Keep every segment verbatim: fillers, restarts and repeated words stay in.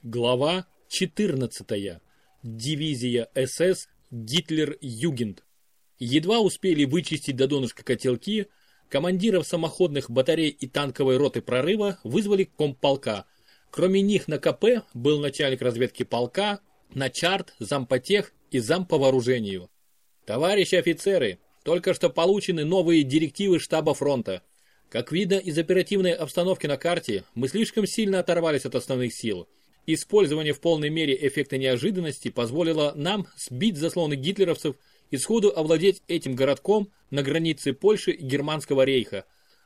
Глава четырнадцатая. Дивизия СС Гитлер-Югент. Едва успели вычистить до донышка котелки, командиров самоходных батарей и танковой роты прорыва вызвали к комполка. Кроме них на КП был начальник разведки полка, начарт, зампотех и зам по вооружению. Товарищи офицеры, только что получены новые директивы штаба фронта. Как видно из оперативной обстановки на карте, мы слишком сильно оторвались от основных сил. Использование в полной мере эффекта неожиданности позволило нам сбить заслоны гитлеровцев и сходу овладеть этим городком на границе Польши и Германского рейха.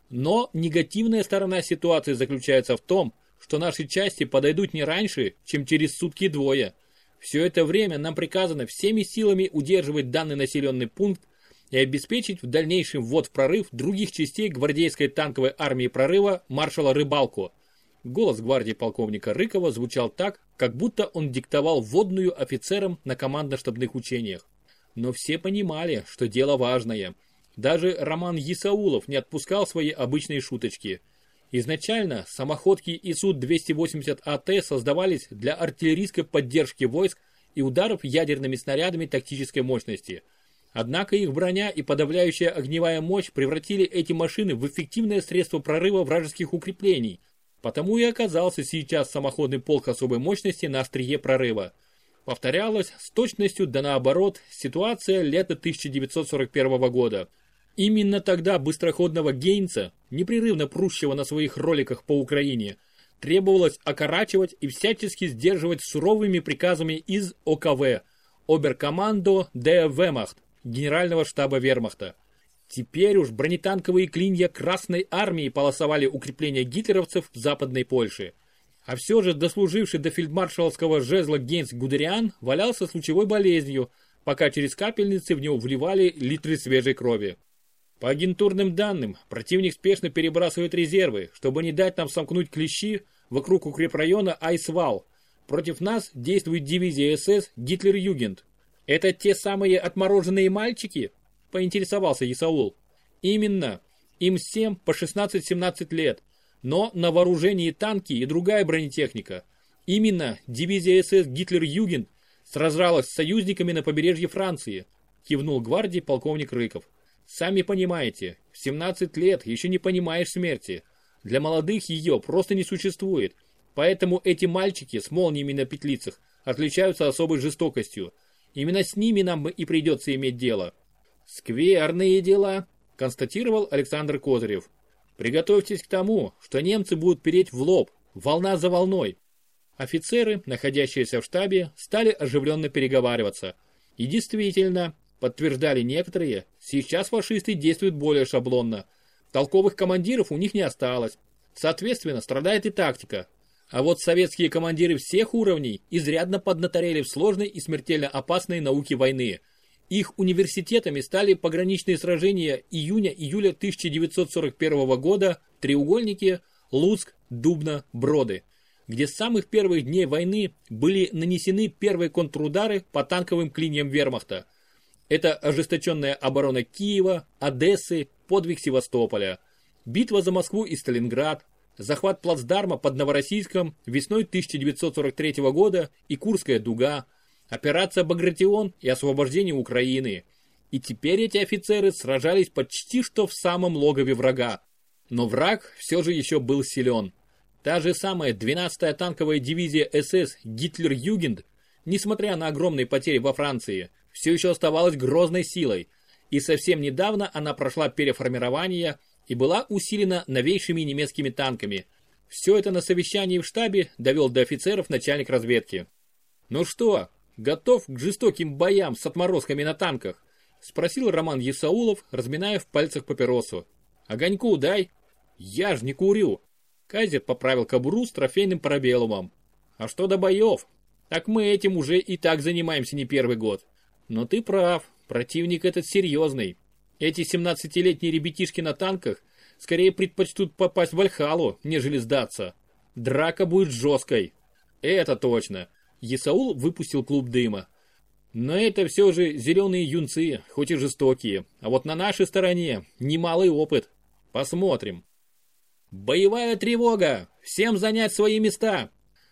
Но негативная сторона ситуации заключается в том, что наши части подойдут не раньше, чем через сутки-двое. Все это время нам приказано всеми силами удерживать данный населенный пункт и обеспечить в дальнейшем ввод в прорыв других частей гвардейской танковой армии прорыва маршала Рыбалко. Голос гвардии полковника Рыкова звучал так, как будто он диктовал вводную офицерам на командно-штабных учениях. Но все понимали, что дело важное. Даже Роман Есаулов не отпускал свои обычные шуточки. Изначально самоходки ИСУ двести восемьдесят АТ создавались для артиллерийской поддержки войск и ударов ядерными снарядами тактической мощности. Однако их броня и подавляющая огневая мощь превратили эти машины в эффективное средство прорыва вражеских укреплений. Потому и оказался сейчас самоходный полк особой мощности на острие прорыва. Повторялась с точностью да наоборот ситуация лета тысяча девятьсот сорок первого года. Именно тогда быстроходного Гейнца, непрерывно прущего на своих роликах по Украине, требовалось окорачивать и всячески сдерживать суровыми приказами из ОКВ, Оберкомандо де Вемахт, Генерального штаба Вермахта. Теперь уж бронетанковые клинья Красной армии полосовали укрепления гитлеровцев в Западной Польше. А все же дослуживший до фельдмаршалского жезла Гейнц Гудериан валялся с лучевой болезнью, пока через капельницы в него вливали литры свежей крови. По агентурным данным, противник спешно перебрасывает резервы, чтобы не дать нам сомкнуть клещи вокруг укрепрайона Айсвал. Против нас действует дивизия СС Гитлер-Югент. Это те самые отмороженные мальчики? Поинтересовался Есаул. Именно. Им всем по шестнадцать-семнадцать лет. Но на вооружении танки и другая бронетехника. Именно дивизия СС Гитлер-Югент сражалась с союзниками на побережье Франции. Кивнул гвардии полковник Рыков. Сами понимаете, в семнадцать лет еще не понимаешь смерти. Для молодых ее просто не существует. Поэтому эти мальчики с молниями на петлицах отличаются особой жестокостью. Именно с ними нам и придется иметь дело. «Скверные дела», – констатировал Александр Козырев. «Приготовьтесь к тому, что немцы будут переть в лоб, волна за волной». Офицеры, находящиеся в штабе, стали оживленно переговариваться. И действительно, подтверждали некоторые, сейчас фашисты действуют более шаблонно. Толковых командиров у них не осталось. Соответственно, страдает и тактика. А вот советские командиры всех уровней изрядно поднаторели в сложной и смертельно опасной науке войны. Их университетами стали пограничные сражения июня-июля тысяча девятьсот сорок первого года, треугольники, Луцк, Дубна, Броды, где с самых первых дней войны были нанесены первые контрудары по танковым клиньям вермахта. Это ожесточенная оборона Киева, Одессы, подвиг Севастополя, битва за Москву и Сталинград, захват плацдарма под Новороссийском весной тысяча девятьсот сорок третьего года и Курская дуга, операция Багратион и освобождение Украины. И теперь эти офицеры сражались почти что в самом логове врага. Но враг все же еще был силен. Та же самая двенадцатая танковая дивизия СС Гитлер-Югент, несмотря на огромные потери во Франции, все еще оставалась грозной силой. И совсем недавно она прошла переформирование и была усилена новейшими немецкими танками. Все это на совещании в штабе довел до офицеров начальник разведки. «Ну что, готов к жестоким боям с отморозками на танках?» — спросил Роман Есаулов, разминая в пальцах папиросу. «Огоньку дай». «Я ж не курю». Кайзер поправил кобуру с трофейным парабеллумом. «А что до боев? Так мы этим уже и так занимаемся не первый год. Но ты прав, противник этот серьезный. Эти семнадцатилетние ребятишки на танках скорее предпочтут попасть в Вальхалу, нежели сдаться. Драка будет жесткой». «Это точно». Есаул выпустил клуб дыма. «Но это все же зеленые юнцы, хоть и жестокие. А вот на нашей стороне немалый опыт. Посмотрим». «Боевая тревога! Всем занять свои места!»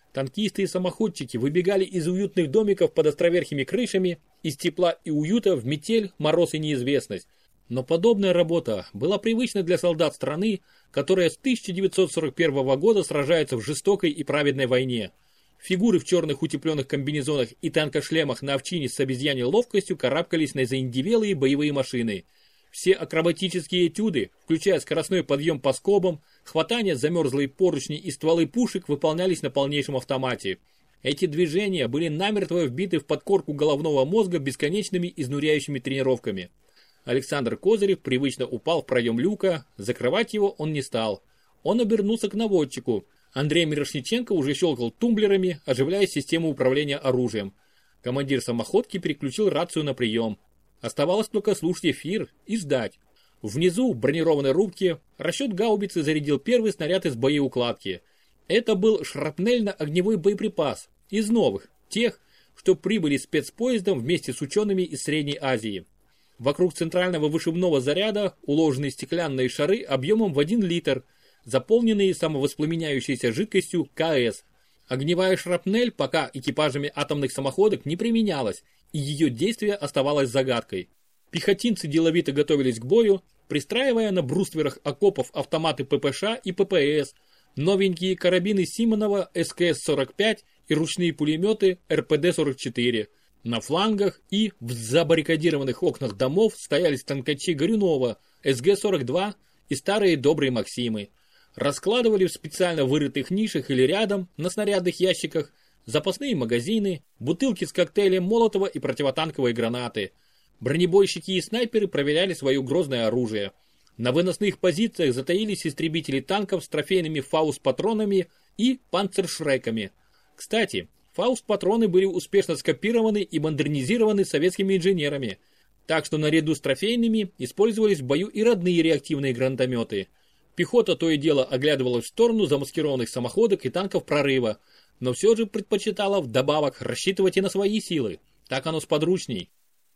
Танкисты и самоходчики выбегали из уютных домиков под островерхими крышами, из тепла и уюта в метель, мороз и неизвестность. Но подобная работа была привычна для солдат страны, которая с тысяча девятьсот сорок первого года сражается в жестокой и праведной войне. Фигуры в черных утепленных комбинезонах и танкошлемах на овчине с обезьяньей ловкостью карабкались на заиндевелые боевые машины. Все акробатические этюды, включая скоростной подъем по скобам, хватание за мерзлые поручни и стволы пушек, выполнялись на полнейшем автомате. Эти движения были намертво вбиты в подкорку головного мозга бесконечными изнуряющими тренировками. Александр Козырев привычно упал в проем люка, закрывать его он не стал. Он обернулся к наводчику. Андрей Мирошниченко уже щелкал тумблерами, оживляя систему управления оружием. Командир самоходки переключил рацию на прием. Оставалось только слушать эфир и ждать. Внизу, в бронированной рубке, расчет гаубицы зарядил первый снаряд из боеукладки. Это был шрапнельно-огневой боеприпас, из новых, тех, что прибыли спецпоездом вместе с учеными из Средней Азии. Вокруг центрального вышибного заряда уложены стеклянные шары объемом в один литр, заполненные самовоспламеняющейся жидкостью КС. Огневая шрапнель пока экипажами атомных самоходок не применялась, и ее действие оставалось загадкой. Пехотинцы деловито готовились к бою, пристраивая на брустверах окопов автоматы ППШ и ППС, новенькие карабины Симонова эс ка эс сорок пять и ручные пулеметы эр пэ дэ сорок четыре. На флангах и в забаррикадированных окнах домов стояли станкачи Горюнова, эс гэ сорок два и старые добрые Максимы. Раскладывали в специально вырытых нишах или рядом на снарядных ящиках запасные магазины, бутылки с коктейлем Молотова и противотанковые гранаты. Бронебойщики и снайперы проверяли свое грозное оружие. На выносных позициях затаились истребители танков с трофейными фауст-патронами и панцершреками. Кстати, фауст-патроны были успешно скопированы и модернизированы советскими инженерами, так что наряду с трофейными использовались в бою и родные реактивные гранатометы. Пехота то и дело оглядывалась в сторону замаскированных самоходок и танков прорыва, но все же предпочитала вдобавок рассчитывать и на свои силы, так оно сподручней.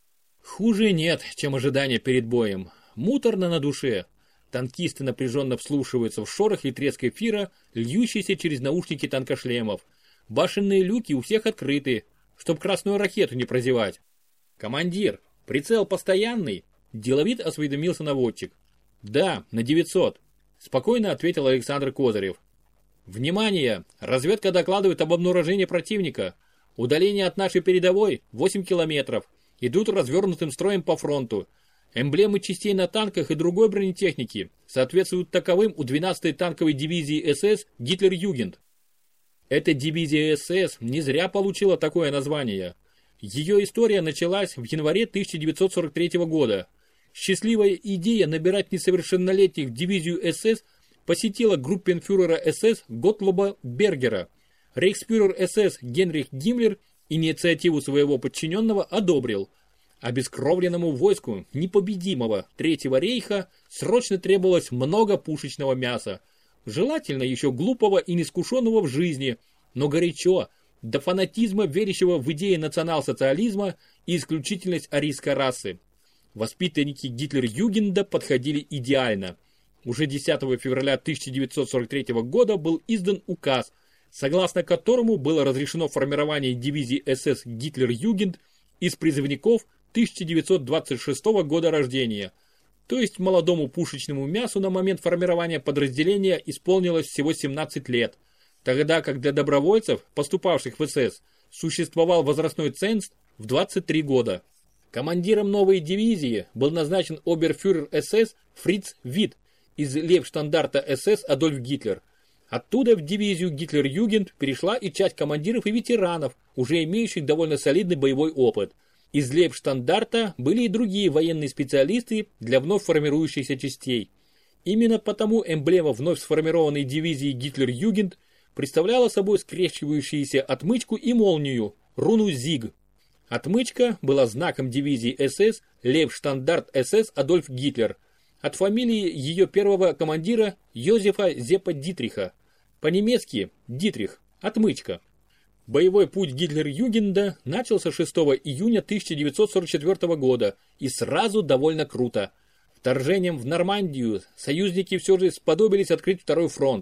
Хуже нет, чем ожидание перед боем. Муторно на душе. Танкисты напряженно вслушиваются в шорох и треск эфира, льющийся через наушники танкошлемов. Башенные люки у всех открыты, чтоб красную ракету не прозевать. «Командир, прицел постоянный?» – деловит осведомился наводчик. «Да, на девятьсот», – спокойно ответил Александр Козырев. «Внимание! Разведка докладывает об обнаружении противника. Удаление от нашей передовой восемь километров. Идут развернутым строем по фронту. Эмблемы частей на танках и другой бронетехники соответствуют таковым у двенадцатой танковой дивизии эс эс «Гитлер-Югент». Эта дивизия эс эс не зря получила такое название. Ее история началась в январе тысяча девятьсот сорок третьего года. Счастливая идея набирать несовершеннолетних в дивизию эс эс посетила группенфюрера эс эс Готлоба Бергера. Рейхсфюрер эс эс Генрих Гиммлер инициативу своего подчиненного одобрил. Обескровленному войску непобедимого Третьего рейха срочно требовалось много пушечного мяса. Желательно еще глупого и неискушенного в жизни, но горячо, до фанатизма верящего в идеи национал-социализма и исключительность арийской расы. Воспитанники Гитлер-Югенда подходили идеально. Уже десятого февраля тысяча девятьсот сорок третьего года был издан указ, согласно которому было разрешено формирование дивизии эс эс Гитлер-Югенд из призывников тысяча девятьсот двадцать шестого года рождения. То есть молодому пушечному мясу на момент формирования подразделения исполнилось всего семнадцать лет, тогда как для добровольцев, поступавших в эс эс, существовал возрастной ценз в двадцать три года. Командиром новой дивизии был назначен оберфюрер эс эс Фриц Вит из лейбштандарта эс эс Адольф Гитлер. Оттуда в дивизию Гитлер-Югенд перешла и часть командиров и ветеранов, уже имеющих довольно солидный боевой опыт. Из лейбштандарта были и другие военные специалисты для вновь формирующихся частей. Именно потому эмблема вновь сформированной дивизии Гитлер-Югенд представляла собой скрещивающуюся отмычку и молнию, руну ЗИГ. Отмычка была знаком дивизии эс эс Лейбштандарт эс эс Адольф Гитлер, от фамилии ее первого командира Йозефа Зеппа Дитриха. По-немецки Дитрих, отмычка. Боевой путь Гитлер-Югенда начался шестого июня тысяча девятьсот сорок четвёртого года и сразу довольно круто. Вторжением в Нормандию союзники все же сподобились открыть второй фронт.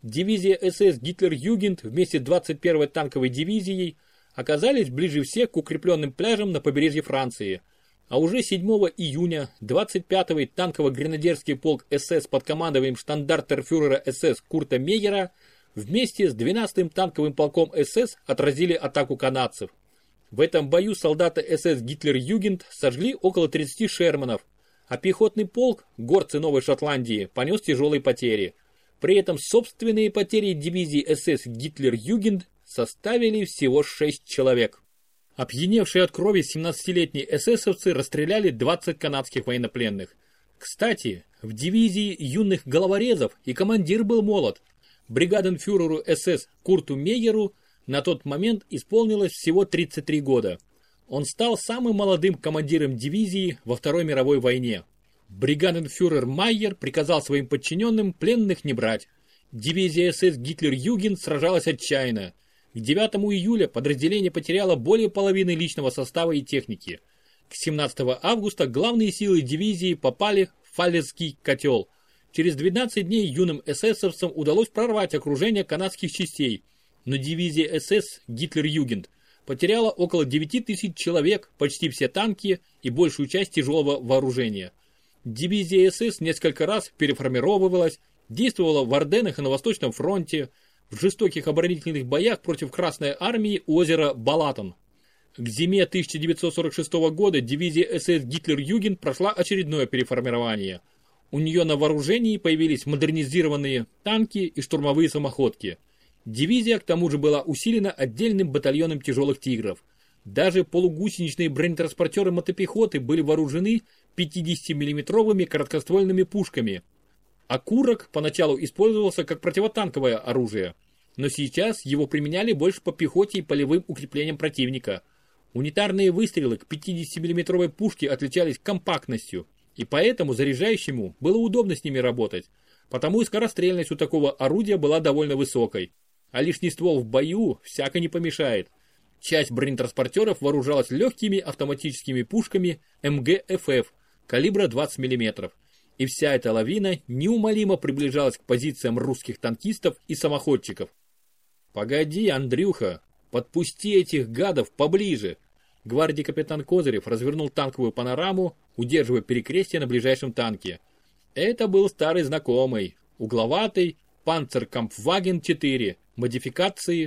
Дивизия СС Гитлер-Югент вместе с двадцать первой танковой дивизией оказались ближе всех к укрепленным пляжам на побережье Франции. А уже седьмого июня двадцать пятый танково-гренадерский полк СС под командованием штандартенфюрера СС Курта Мейера вместе с двенадцатым танковым полком СС отразили атаку канадцев. В этом бою солдаты СС Гитлер-Югент сожгли около тридцати шерманов, а пехотный полк, горцы Новой Шотландии, понес тяжелые потери. При этом собственные потери дивизии СС Гитлер-Югент составили всего шесть человек. Опьяневшие от крови семнадцатилетние эсэсовцы расстреляли двадцать канадских военнопленных. Кстати, в дивизии юных головорезов и командир был молод. Бригаденфюреру СС Курту Мейеру на тот момент исполнилось всего тридцать три года. Он стал самым молодым командиром дивизии во Второй мировой войне. Бригаденфюрер Майер приказал своим подчиненным пленных не брать. Дивизия СС Гитлер-Югент сражалась отчаянно. К девятому июля подразделение потеряло более половины личного состава и техники. К семнадцатому августа главные силы дивизии попали в Фаллесский котел. Через двенадцать дней юным эсэсовцам удалось прорвать окружение канадских частей, но дивизия СС Гитлер-Югент потеряла около девяти тысяч человек, почти все танки и большую часть тяжелого вооружения. Дивизия СС несколько раз переформировывалась, действовала в Арденнах и на Восточном фронте, в жестоких оборонительных боях против Красной армии у озера Балатон. К зиме тысяча девятьсот сорок шестого года дивизия СС Гитлер-Югент прошла очередное переформирование. У нее на вооружении появились модернизированные танки и штурмовые самоходки. Дивизия к тому же была усилена отдельным батальоном тяжелых «Тигров». Даже полугусеничные бронетранспортеры мотопехоты были вооружены пятидесятимиллиметровыми короткоствольными пушками. Окурок поначалу использовался как противотанковое оружие, но сейчас его применяли больше по пехоте и полевым укреплениям противника. Унитарные выстрелы к пятидесятимиллиметровой пушке отличались компактностью, и поэтому заряжающему было удобно с ними работать, потому и скорострельность у такого орудия была довольно высокой, а лишний ствол в бою всяко не помешает. Часть бронетранспортеров вооружалась легкими автоматическими пушками эм гэ эф эф калибра двадцать миллиметров. И вся эта лавина неумолимо приближалась к позициям русских танкистов и самоходчиков. «Погоди, Андрюха, подпусти этих гадов поближе!» Гвардии капитан Козырев развернул танковую панораму, удерживая перекрестие на ближайшем танке. Это был старый знакомый, угловатый Панцеркампфваген четыре, модификации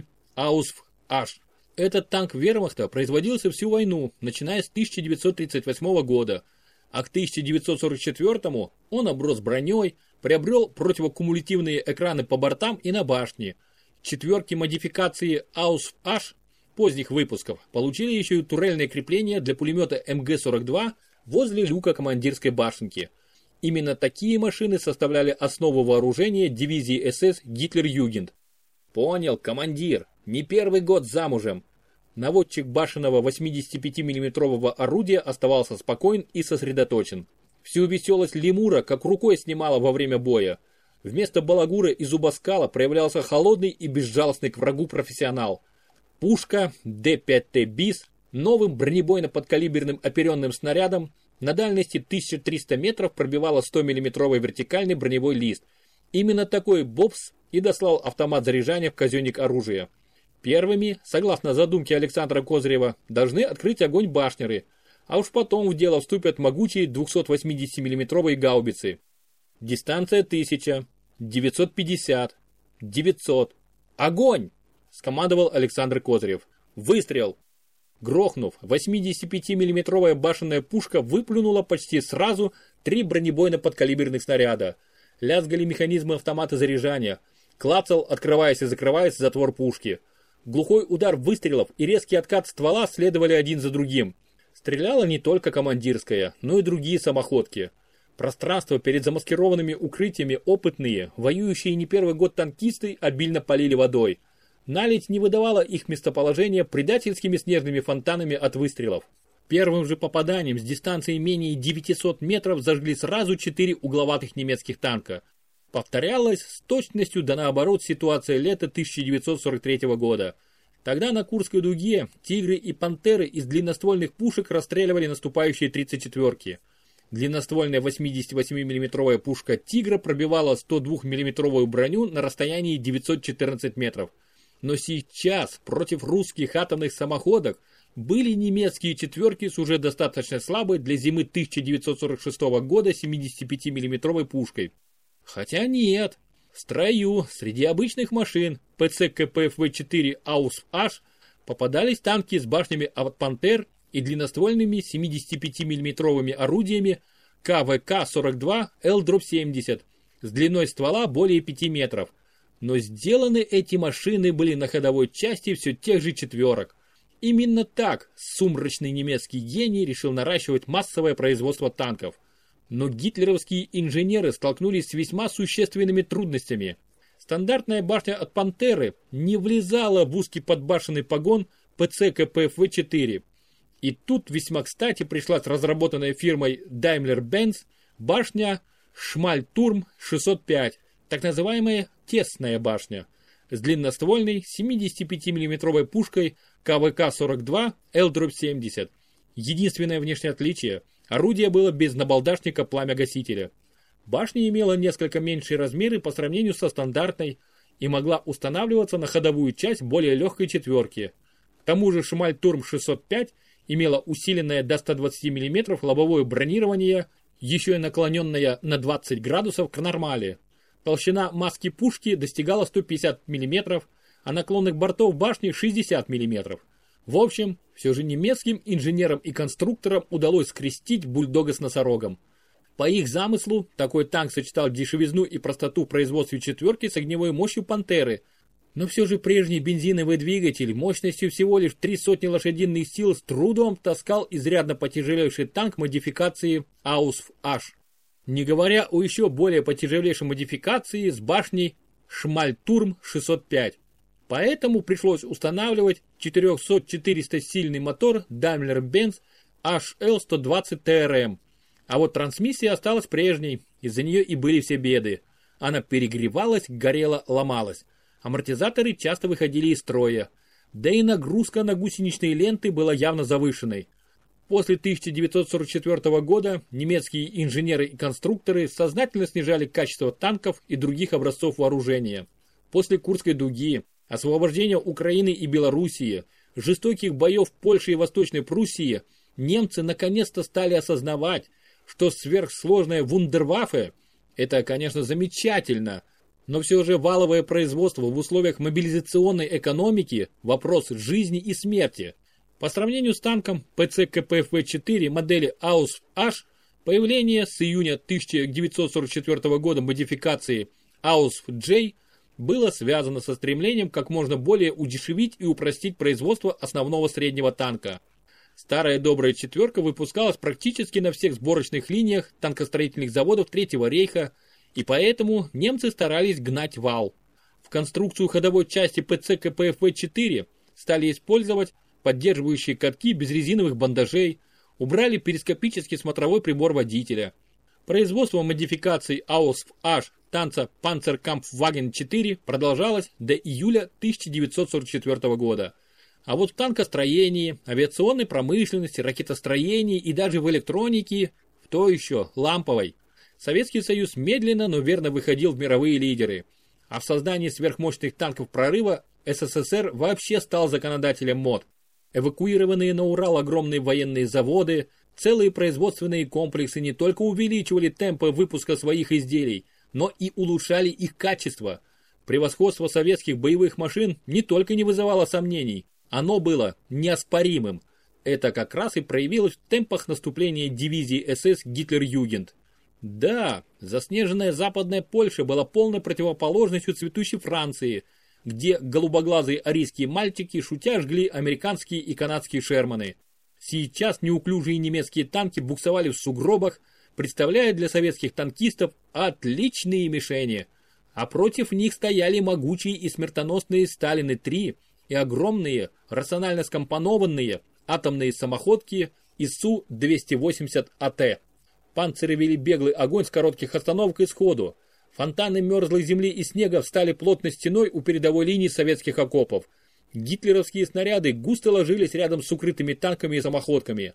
Ausf-H. Этот танк вермахта производился всю войну, начиная с тысяча девятьсот тридцать восьмого года. А к тысяча девятьсот сорок четвёртому он оброс броней, приобрел противокумулятивные экраны по бортам и на башне. Четверки модификации Ausf-H поздних выпусков получили еще и турельное крепление для пулемета эм гэ сорок два возле люка командирской башенки. Именно такие машины составляли основу вооружения дивизии СС Гитлер-Югент. Понял, командир, не первый год замужем. Наводчик башенного восьмидесятипятимиллиметрового орудия оставался спокоен и сосредоточен. Всю веселость лемура как рукой снимала во время боя. Вместо балагура и зубоскала проявлялся холодный и безжалостный к врагу профессионал. Пушка дэ пять тэ БИС новым бронебойно-подкалиберным оперенным снарядом на дальности тысяча триста метров пробивала стомиллиметровый вертикальный броневой лист. Именно такой БОПС и дослал автомат заряжания в казенник оружия. Первыми, согласно задумке Александра Козырева, должны открыть огонь башнеры, а уж потом в дело вступят могучие двухсотвосьмидесятимиллиметровые гаубицы. Дистанция тысяча, девятьсот пятьдесят, девятьсот. Огонь! Скомандовал Александр Козырев. Выстрел! Грохнув, восьмидесятипятимиллиметровая башенная пушка выплюнула почти сразу три бронебойно-подкалиберных снаряда. Лязгали механизмы автомата заряжания. Клацал, открываясь и закрываясь затвор пушки. Глухой удар выстрелов и резкий откат ствола следовали один за другим. Стреляла не только командирская, но и другие самоходки. Пространство перед замаскированными укрытиями опытные, воюющие не первый год танкисты обильно полили водой. Наледь не выдавала их местоположение предательскими снежными фонтанами от выстрелов. Первым же попаданием с дистанции менее девятисот метров зажгли сразу четыре угловатых немецких танка. Повторялась с точностью да наоборот ситуация лета тысяча девятьсот сорок третьего года. Тогда на Курской дуге «Тигры» и «Пантеры» из длинноствольных пушек расстреливали наступающие тридцать четвёрки. Длинноствольная восьмидесятивосьмимиллиметровая пушка «Тигра» пробивала сто двухмиллиметровую броню на расстоянии девятьсот четырнадцать метров. Но сейчас против русских атомных самоходок были немецкие четверки с уже достаточно слабой для зимы тысяча девятьсот сорок шестого года семидесятипятимиллиметровой пушкой. Хотя нет, в строю среди обычных машин пэ цэ ка пэ эф вэ четыре АУС-H попадались танки с башнями от «Пантер» и длинноствольными семидесятипятимиллиметровыми орудиями ка вэ ка сорок два эл семьдесят с длиной ствола более пяти метров. Но сделаны эти машины были на ходовой части все тех же четверок. Именно так сумрачный немецкий гений решил наращивать массовое производство танков. Но гитлеровские инженеры столкнулись с весьма существенными трудностями. Стандартная башня от «Пантеры» не влезала в узкий подбашенный погон пэ цэ ка пэ эф вэ четыре. И тут весьма кстати пришлась разработанная фирмой Daimler-Benz башня Шмальтурм шестьсот пять, так называемая «тесная башня», с длинноствольной семидесятипятимиллиметровой пушкой ка вэ ка сорок два эл семьдесят. Единственное внешнее отличие – орудие было без набалдашника пламя-гасителя. Башня имела несколько меньшие размеры по сравнению со стандартной и могла устанавливаться на ходовую часть более легкой четверки. К тому же Шмальтурм шестьсот пять имела усиленное до ста двадцати миллиметров лобовое бронирование, еще и наклоненное на двадцать градусов к нормали. Толщина маски пушки достигала ста пятидесяти миллиметров, а наклонных бортов башни шестидесяти миллиметров. В общем, все же немецким инженерам и конструкторам удалось скрестить бульдога с носорогом. По их замыслу, такой танк сочетал дешевизну и простоту в производстве четверки с огневой мощью «Пантеры». Но все же прежний бензиновый двигатель мощностью всего лишь три сотни лошадиных сил с трудом таскал изрядно потяжелевший танк модификации АУС-H. Не говоря о еще более потяжелейшей модификации с башней Шмальтурм шестьсот пять. Поэтому пришлось устанавливать четыреста-четыреста сильный мотор Daimler-Benz эйч эл сто двадцать тэ эр эм. А вот трансмиссия осталась прежней, из-за нее и были все беды. Она перегревалась, горела, ломалась. Амортизаторы часто выходили из строя. Да и нагрузка на гусеничные ленты была явно завышенной. После тысяча девятьсот сорок четвёртого года немецкие инженеры и конструкторы сознательно снижали качество танков и других образцов вооружения. После Курской дуги, освобождения Украины и Белоруссии, жестоких боев Польши и Восточной Пруссии, немцы наконец-то стали осознавать, что сверхсложная вундерваффе – это, конечно, замечательно, но все же валовое производство в условиях мобилизационной экономики – вопрос жизни и смерти. По сравнению с танком пэ цэ ка пэ эф вэ четыре модели АУС-H, появление с июня тысяча девятьсот сорок четвёртого года модификации АУС-J было связано со стремлением как можно более удешевить и упростить производство основного среднего танка. Старая добрая четверка выпускалась практически на всех сборочных линиях танкостроительных заводов Третьего рейха, и поэтому немцы старались гнать вал. В конструкцию ходовой части пэ цэ ка пэ эф вэ четыре стали использовать поддерживающие катки без резиновых бандажей, убрали перископический смотровой прибор водителя. Производство модификаций АУС-H танца Panzerkampfwagen четыре продолжалось до июля тысяча девятьсот сорок четвёртого года. А вот в танкостроении, авиационной промышленности, ракетостроении и даже в электронике, в то еще ламповой, Советский Союз медленно, но верно выходил в мировые лидеры. А в создании сверхмощных танков прорыва эс эс эс эр вообще стал законодателем мод. Эвакуированные на Урал огромные военные заводы, целые производственные комплексы не только увеличивали темпы выпуска своих изделий, но и улучшали их качество. Превосходство советских боевых машин не только не вызывало сомнений, оно было неоспоримым. Это как раз и проявилось в темпах наступления дивизии эс эс Гитлер-Югент. Да, заснеженная западная Польша была полной противоположностью цветущей Франции, где голубоглазые арийские мальчики шутя жгли американские и канадские шерманы. Сейчас неуклюжие немецкие танки буксовали в сугробах, представляя для советских танкистов отличные мишени. А против них стояли могучие и смертоносные Сталины-три и огромные, рационально скомпонованные атомные самоходки ИСУ двести восемьдесят а тэ. Панциры вели беглый огонь с коротких остановок и сходу. Фонтаны мерзлой земли и снега встали плотной стеной у передовой линии советских окопов. Гитлеровские снаряды густо ложились рядом с укрытыми танками и самоходками.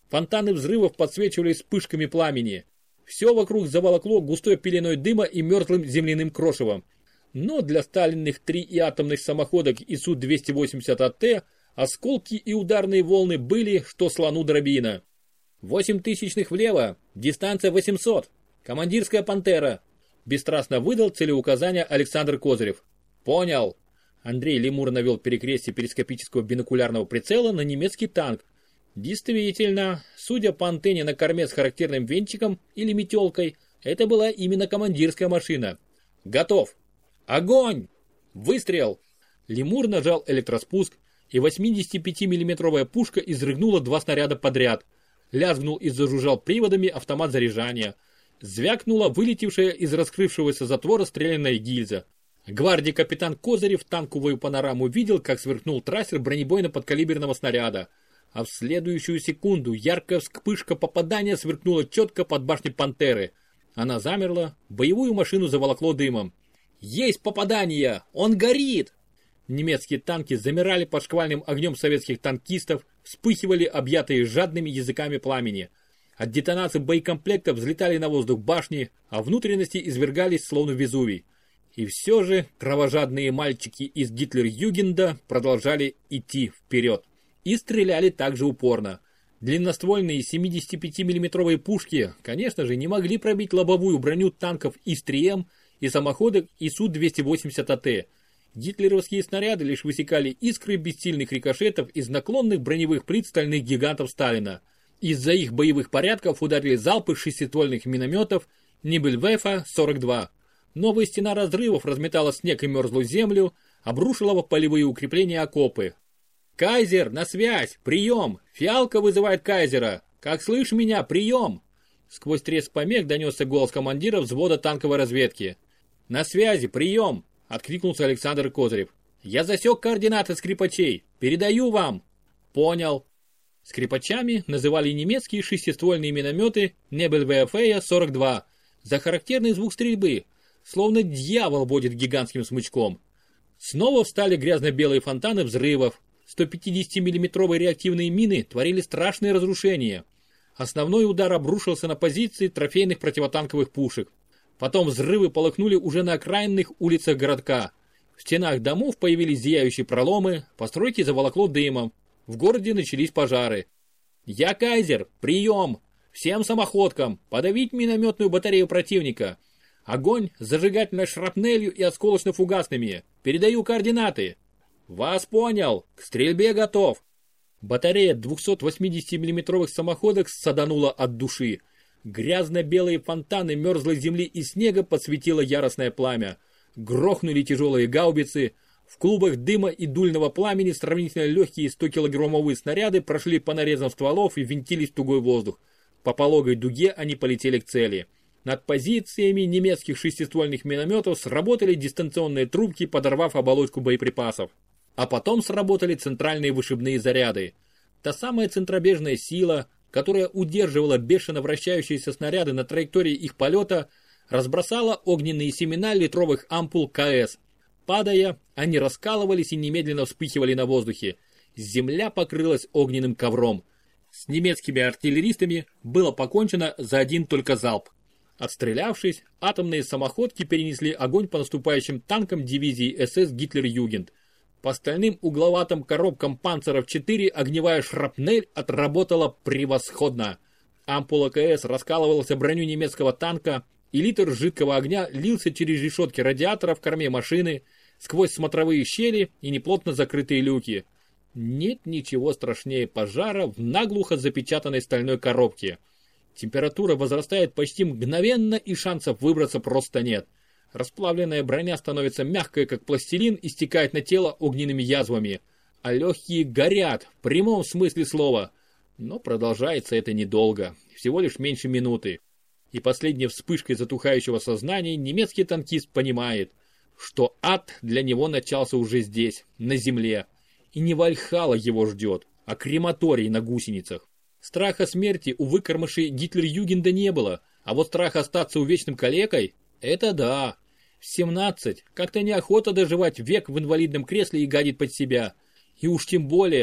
Фонтаны взрывов подсвечивали вспышками пламени. Все вокруг заволокло густой пеленой дыма и мертвым земляным крошевом. Но для сталинных три и атомных самоходок ИСУ двести восемьдесят АТ осколки и ударные волны были, что слону дробина. «Восемь тысячных влево, дистанция восемьсот, командирская пантера», бесстрастно выдал целеуказание Александр Козырев. «Понял». Андрей Лемур навел перекрестие перископического бинокулярного прицела на немецкий танк. Действительно, судя по антенне на корме с характерным венчиком или метелкой, это была именно командирская машина. «Готов! Огонь! Выстрел!» Лемур нажал электроспуск, и восьмидесятипятимиллиметровая пушка изрыгнула два снаряда подряд. Лязгнул и зажужжал приводами автомат заряжания. Звякнула вылетевшая из раскрывшегося затвора стрелянная гильза. Гвардии капитан Козырев танковую панораму видел, как сверкнул трассер бронебойно-подкалиберного снаряда. А в следующую секунду яркая вспышка попадания сверкнула четко под башней «Пантеры». Она замерла, боевую машину заволокло дымом. «Есть попадание! Он горит!» Немецкие танки замирали под шквальным огнем советских танкистов, вспыхивали объятые жадными языками пламени. От детонации боекомплектов взлетали на воздух башни, а внутренности извергались словно Везувий. И все же кровожадные мальчики из Гитлер-Югенда продолжали идти вперед. И стреляли также упорно. Длинноствольные семидесятипятимиллиметровые пушки, конечно же, не могли пробить лобовую броню танков ИС три М и самоходок ИСУ двести восемьдесят АТ. Гитлеровские снаряды лишь высекали искры бессильных рикошетов из наклонных броневых плит стальных гигантов Сталина. Из-за их боевых порядков ударили залпы шестиствольных минометов Нибельвефа сорок два. Новая стена разрывов разметала снег и мерзлую землю, обрушила в полевые укрепления окопы. «Кайзер, на связь! Прием! Фиалка вызывает Кайзера! Как слышь меня, прием!» Сквозь треск помех донесся голос командира взвода танковой разведки. «На связи, прием!» — откликнулся Александр Козырев. «Я засек координаты скрипачей. Передаю вам!» «Понял!» Скрипачами называли немецкие шестиствольные минометы Небельвефея сорок два за характерный звук стрельбы, словно дьявол водит гигантским смычком. Снова встали грязно-белые фонтаны взрывов. стопятидесятимиллиметровые реактивные мины творили страшные разрушения. Основной удар обрушился на позиции трофейных противотанковых пушек. Потом взрывы полыхнули уже на окраинных улицах городка. В стенах домов появились зияющие проломы, постройки заволокло дымом. В городе начались пожары. «Я Кайзер! Прием! Всем самоходкам! Подавить минометную батарею противника! Огонь с зажигательной шрапнелью и осколочно-фугасными! Передаю координаты!» «Вас понял! К стрельбе готов!» Батарея двухсотвосьмидесятимиллиметровых самоходок саданула от души. Грязно-белые фонтаны мерзлой земли и снега подсветило яростное пламя. Грохнули тяжелые гаубицы. В клубах дыма и дульного пламени сравнительно легкие стокилограммовые снаряды прошли по нарезам стволов и винтились в тугой воздух. По пологой дуге они полетели к цели. Над позициями немецких шестиствольных минометов сработали дистанционные трубки, подорвав оболочку боеприпасов. А потом сработали центральные вышибные заряды. Та самая центробежная сила, которая удерживала бешено вращающиеся снаряды на траектории их полета, разбросала огненные семена литровых ампул КС. Падая, они раскалывались и немедленно вспыхивали на воздухе. Земля покрылась огненным ковром. С немецкими артиллеристами было покончено за один только залп. Отстрелявшись, атомные самоходки перенесли огонь по наступающим танкам дивизии СС Гитлер-Югенд. По стальным угловатым коробкам Панцеров четыре огневая шрапнель отработала превосходно. Ампула КС раскалывалась о броню немецкого танка, и литр жидкого огня лился через решетки радиатора в корме машины, сквозь смотровые щели и неплотно закрытые люки. Нет ничего страшнее пожара в наглухо запечатанной стальной коробке. Температура возрастает почти мгновенно, и шансов выбраться просто нет. Расплавленная броня становится мягкой, как пластилин, и стекает на тело огненными язвами. А легкие горят, в прямом смысле слова. Но продолжается это недолго, всего лишь меньше минуты. И последней вспышкой затухающего сознания немецкий танкист понимает, что ад для него начался уже здесь, на земле. И не Вальхалла его ждет, а крематорий на гусеницах. Страха смерти у выкормышей Гитлер-Югенда не было, а вот страх остаться увечным калекой — это да. В семнадцать как-то неохота доживать век в инвалидном кресле и гадить под себя. И уж тем более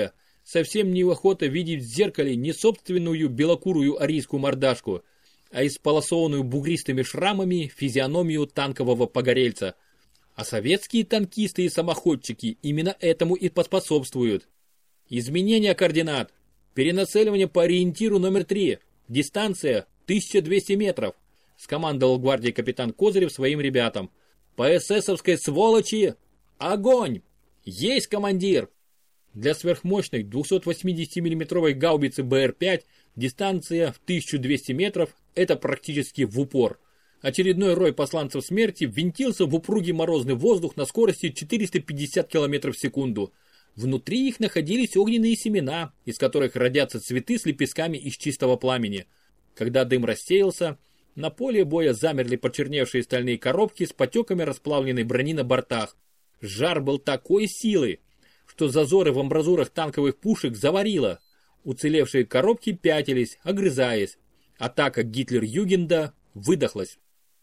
Совсем неохота видеть в зеркале не собственную белокурую арийскую мордашку, а исполосованную бугристыми шрамами физиономию танкового погорельца. А советские танкисты и самоходчики именно этому и поспособствуют. Изменение координат. Перенацеливание по ориентиру номер три. Дистанция тысяча двести метров. Скомандовал гвардии капитан Козырев своим ребятам. По эсэсовской сволочи! Огонь! Есть, командир! Для сверхмощной двухсотвосьмидесятимиллиметровой гаубицы Бэ Эр пять дистанция в тысячу двести метров – это практически в упор. Очередной рой посланцев смерти ввинтился в упругий морозный воздух на скорости четыреста пятьдесят километров в секунду. Внутри их находились огненные семена, из которых родятся цветы с лепестками из чистого пламени. Когда дым рассеялся, на поле боя замерли почерневшие стальные коробки с потеками расплавленной брони на бортах. Жар был такой силы, что зазоры в амбразурах танковых пушек заварило. Уцелевшие коробки пятились, огрызаясь. Атака Гитлер-Югенда выдохлась.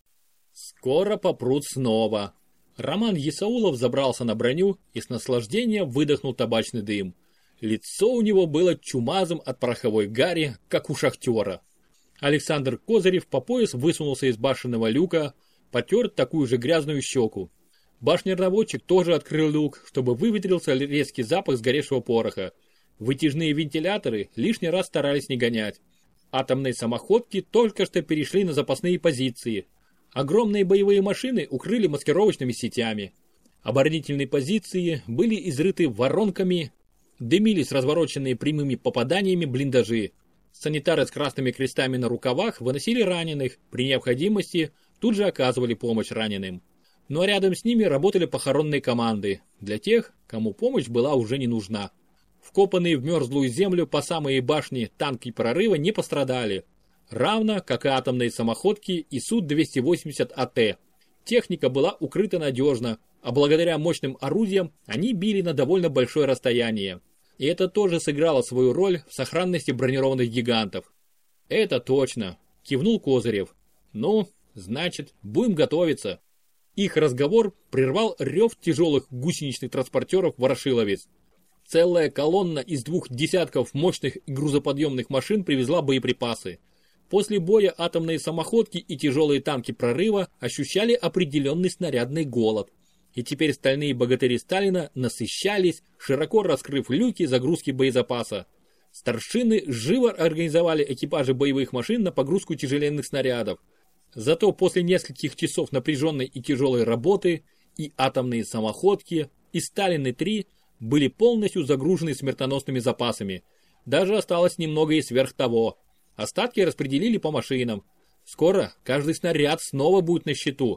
Скоро попрут снова. Роман Есаулов забрался на броню и с наслаждением выдохнул табачный дым. Лицо у него было чумазым от пороховой гари, как у шахтера. Александр Козырев по пояс высунулся из башенного люка, потер такую же грязную щеку. Башнер-наводчик тоже открыл люк, чтобы выветрился резкий запах сгоревшего пороха. Вытяжные вентиляторы лишний раз старались не гонять. Атомные самоходки только что перешли на запасные позиции. Огромные боевые машины укрыли маскировочными сетями. Оборонительные позиции были изрыты воронками, дымились развороченные прямыми попаданиями блиндажи. Санитары с красными крестами на рукавах выносили раненых, при необходимости тут же оказывали помощь раненым. Но рядом с ними работали похоронные команды, для тех, кому помощь была уже не нужна. Вкопанные в мерзлую землю по самые башни танки прорыва не пострадали, равно как и атомные самоходки и Су двести восемьдесят А Т. Техника была укрыта надежно, а благодаря мощным орудиям они били на довольно большое расстояние. И это тоже сыграло свою роль в сохранности бронированных гигантов. «Это точно», – кивнул Козырев. «Ну, значит, будем готовиться». Их разговор прервал рев тяжелых гусеничных транспортеров «Ворошиловец». Целая колонна из двух десятков мощных и грузоподъемных машин привезла боеприпасы. После боя атомные самоходки и тяжелые танки прорыва ощущали определенный снарядный голод. И теперь стальные богатыри Сталина насыщались, широко раскрыв люки загрузки боезапаса. Старшины живо организовали экипажи боевых машин на погрузку тяжеленных снарядов. Зато после нескольких часов напряженной и тяжелой работы и атомные самоходки, и Сталины-три были полностью загружены смертоносными запасами. Даже осталось немного и сверх того. Остатки распределили по машинам. Скоро каждый снаряд снова будет на счету.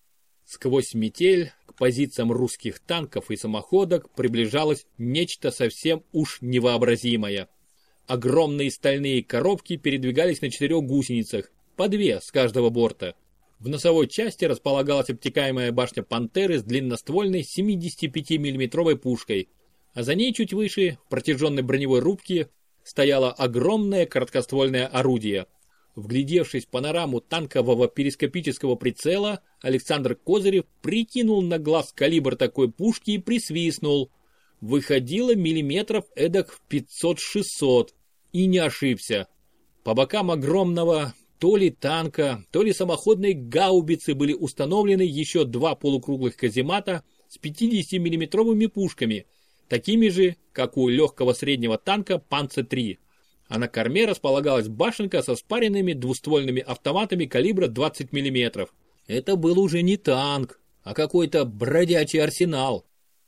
Сквозь метель к позициям русских танков и самоходок приближалось нечто совсем уж невообразимое. Огромные стальные коробки передвигались на четырех гусеницах, по две с каждого борта. В носовой части располагалась обтекаемая башня «Пантеры» с длинноствольной семидесятипятимиллиметровой пушкой, а за ней чуть выше, в протяженной броневой рубке, стояло огромное короткоствольное орудие. Вглядевшись в панораму танкового перископического прицела, Александр Козырев прикинул на глаз калибр такой пушки и присвистнул. Выходило миллиметров эдак в пятьсот-шестьсот. И не ошибся. По бокам огромного то ли танка, то ли самоходной гаубицы были установлены еще два полукруглых каземата с пятидесятимиллиметровыми пушками, такими же, как у легкого среднего танка Панцер-три. А на корме располагалась башенка со спаренными двуствольными автоматами калибра двадцать миллиметров. Это был уже не танк, а какой-то бродячий арсенал.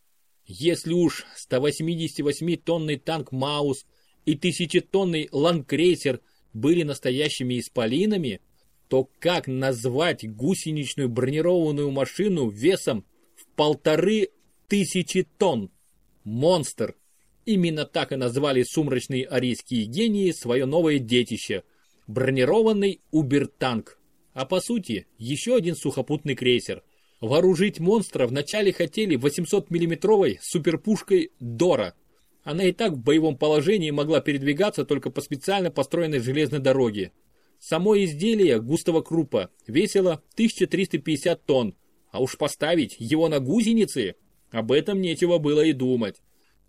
Если уж стовосемидесятивосьмитонный танк Маус и тысячетонный ландкрейсер были настоящими исполинами, то как назвать гусеничную бронированную машину весом в полторы тысячи тонн? Монстр! Именно так и назвали сумрачные арийские гении свое новое детище – бронированный Убертанк. А по сути, еще один сухопутный крейсер. Вооружить монстра вначале хотели восьмисотмиллиметровой суперпушкой Дора. Она и так в боевом положении могла передвигаться только по специально построенной железной дороге. Само изделие густого крупа весило тысяча триста пятьдесят тонн, а уж поставить его на гусеницы – об этом нечего было и думать.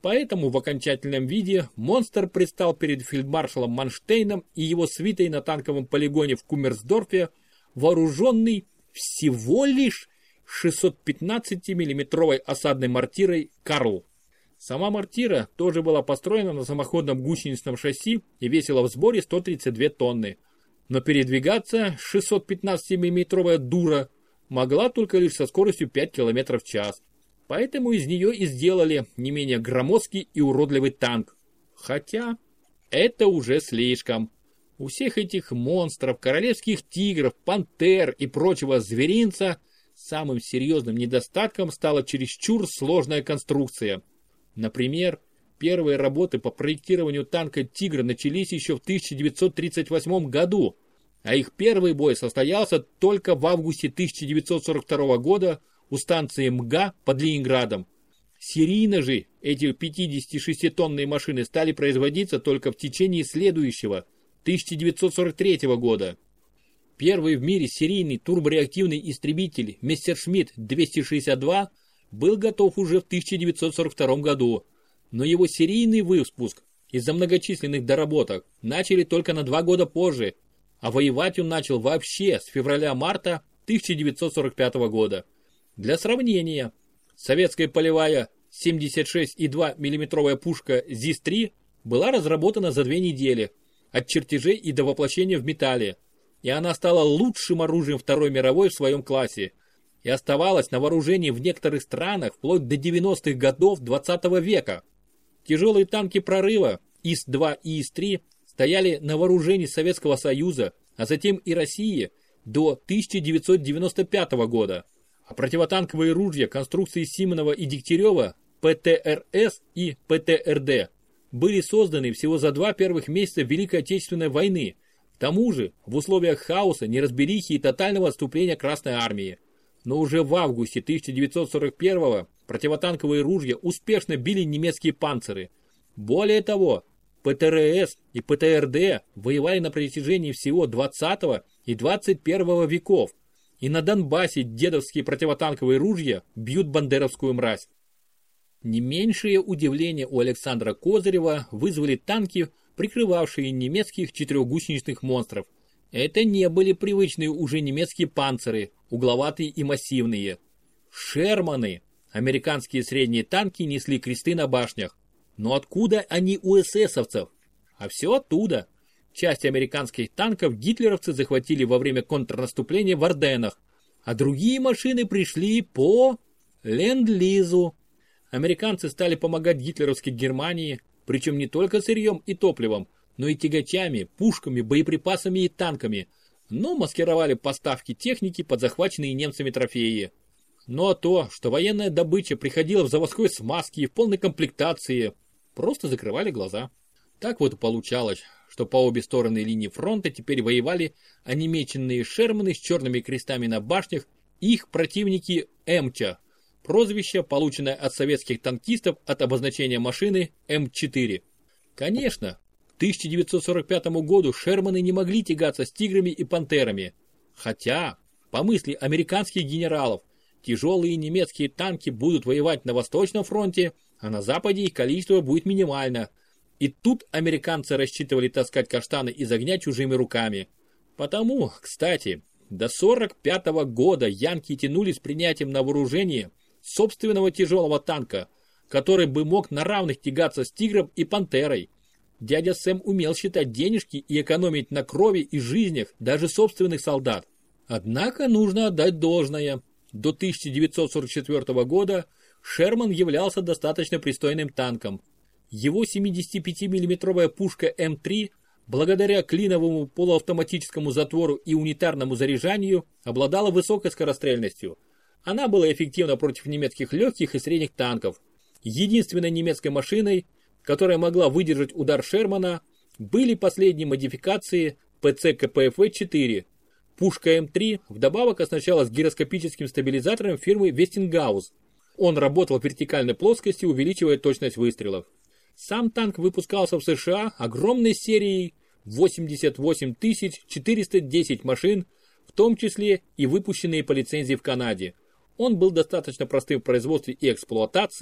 Поэтому в окончательном виде монстр предстал перед фельдмаршалом Манштейном и его свитой на танковом полигоне в Кумерсдорфе, вооруженный всего лишь шестьсот пятнадцатимиллиметровой осадной мортирой «Карл». Сама мортира тоже была построена на самоходном гусеничном шасси и весила в сборе сто тридцать две тонны. Но передвигаться шестьсот пятнадцатимиллиметровая дура могла только лишь со скоростью пять километров в час. Поэтому из нее и сделали не менее громоздкий и уродливый танк. Хотя это уже слишком. У всех этих монстров, королевских тигров, пантер и прочего зверинца самым серьезным недостатком стала чересчур сложная конструкция. Например, первые работы по проектированию танка «Тигр» начались еще в тысяча девятьсот тридцать восьмом году, а их первый бой состоялся только в августе тысяча девятьсот сорок второго года у станции МГА под Ленинградом. Серийно же эти пятидесятишеститонные машины стали производиться только в течение следующего, тысяча девятьсот сорок третьего года. Первый в мире серийный турбореактивный истребитель Мессершмитт двести шестьдесят два был готов уже в тысяча девятьсот сорок втором году, но его серийный выпуск из-за многочисленных доработок начали только на два года позже, а воевать он начал вообще с февраля-марта тысяча девятьсот сорок пятого года. Для сравнения, советская полевая семьдесят шесть и два миллиметровая пушка ЗИС три была разработана за две недели, от чертежей и до воплощения в металле, и она стала лучшим оружием Второй мировой в своем классе и оставалась на вооружении в некоторых странах вплоть до девяностых годов двадцатого века. Тяжелые танки прорыва ИС два и ИС три стояли на вооружении Советского Союза, а затем и России до тысяча девятьсот девяносто пятого года. А противотанковые ружья конструкции Симонова и Дегтярева ПТРС и ПТРД были созданы всего за два первых месяца Великой Отечественной войны, к тому же в условиях хаоса, неразберихи и тотального отступления Красной Армии. Но уже в августе тысяча девятьсот сорок первого противотанковые ружья успешно били немецкие панциры. Более того, ПТРС и ПТРД воевали на протяжении всего двадцатого и двадцать первого веков, и на Донбассе дедовские противотанковые ружья бьют бандеровскую мразь. Не меньшее удивление у Александра Козырева вызвали танки, прикрывавшие немецких четырехгусеничных монстров. Это не были привычные уже немецкие панциры, угловатые и массивные. Шерманы, американские средние танки, несли кресты на башнях. Но откуда они у эсэсовцев? А все оттуда. Часть американских танков гитлеровцы захватили во время контрнаступления в Арденнах, а другие машины пришли по ленд-лизу. Американцы стали помогать гитлеровской Германии, причем не только сырьем и топливом, но и тягачами, пушками, боеприпасами и танками, но маскировали поставки техники под захваченные немцами трофеи. Ну а то, что военная добыча приходила в заводской смазке и в полной комплектации, просто закрывали глаза. Так вот и получалось, что по обе стороны линии фронта теперь воевали онемеченные Шерманы с черными крестами на башнях и их противники Эмча, прозвище, полученное от советских танкистов от обозначения машины Эм четыре. Конечно, к тысяча девятьсот сорок пятому году Шерманы не могли тягаться с Тиграми и Пантерами, хотя, по мысли американских генералов, тяжелые немецкие танки будут воевать на Восточном фронте, а на Западе их количество будет минимально. И тут американцы рассчитывали таскать каштаны из огня чужими руками. Потому, кстати, до сорок пятого года янки тянули с принятием на вооружение собственного тяжелого танка, который бы мог на равных тягаться с Тигром и Пантерой. Дядя Сэм умел считать денежки и экономить на крови и жизнях даже собственных солдат. Однако нужно отдать должное. До тысяча девятьсот сорок четвёртого года Шерман являлся достаточно пристойным танком. Его семидесятипятимиллиметровая пушка Эм три, благодаря клиновому полуавтоматическому затвору и унитарному заряжанию, обладала высокой скорострельностью. Она была эффективна против немецких легких и средних танков. Единственной немецкой машиной, которая могла выдержать удар Шермана, были последние модификации Пэ Цэ Ка Пэ Эф вэ четыре. Пушка Эм три вдобавок оснащалась гироскопическим стабилизатором фирмы Вестингаус. Он работал в вертикальной плоскости, увеличивая точность выстрелов. Сам танк выпускался в США огромной серией восемьдесят восемь тысяч четыреста десять машин, в том числе и выпущенные по лицензии в Канаде. Он был достаточно простым в производстве и эксплуатации,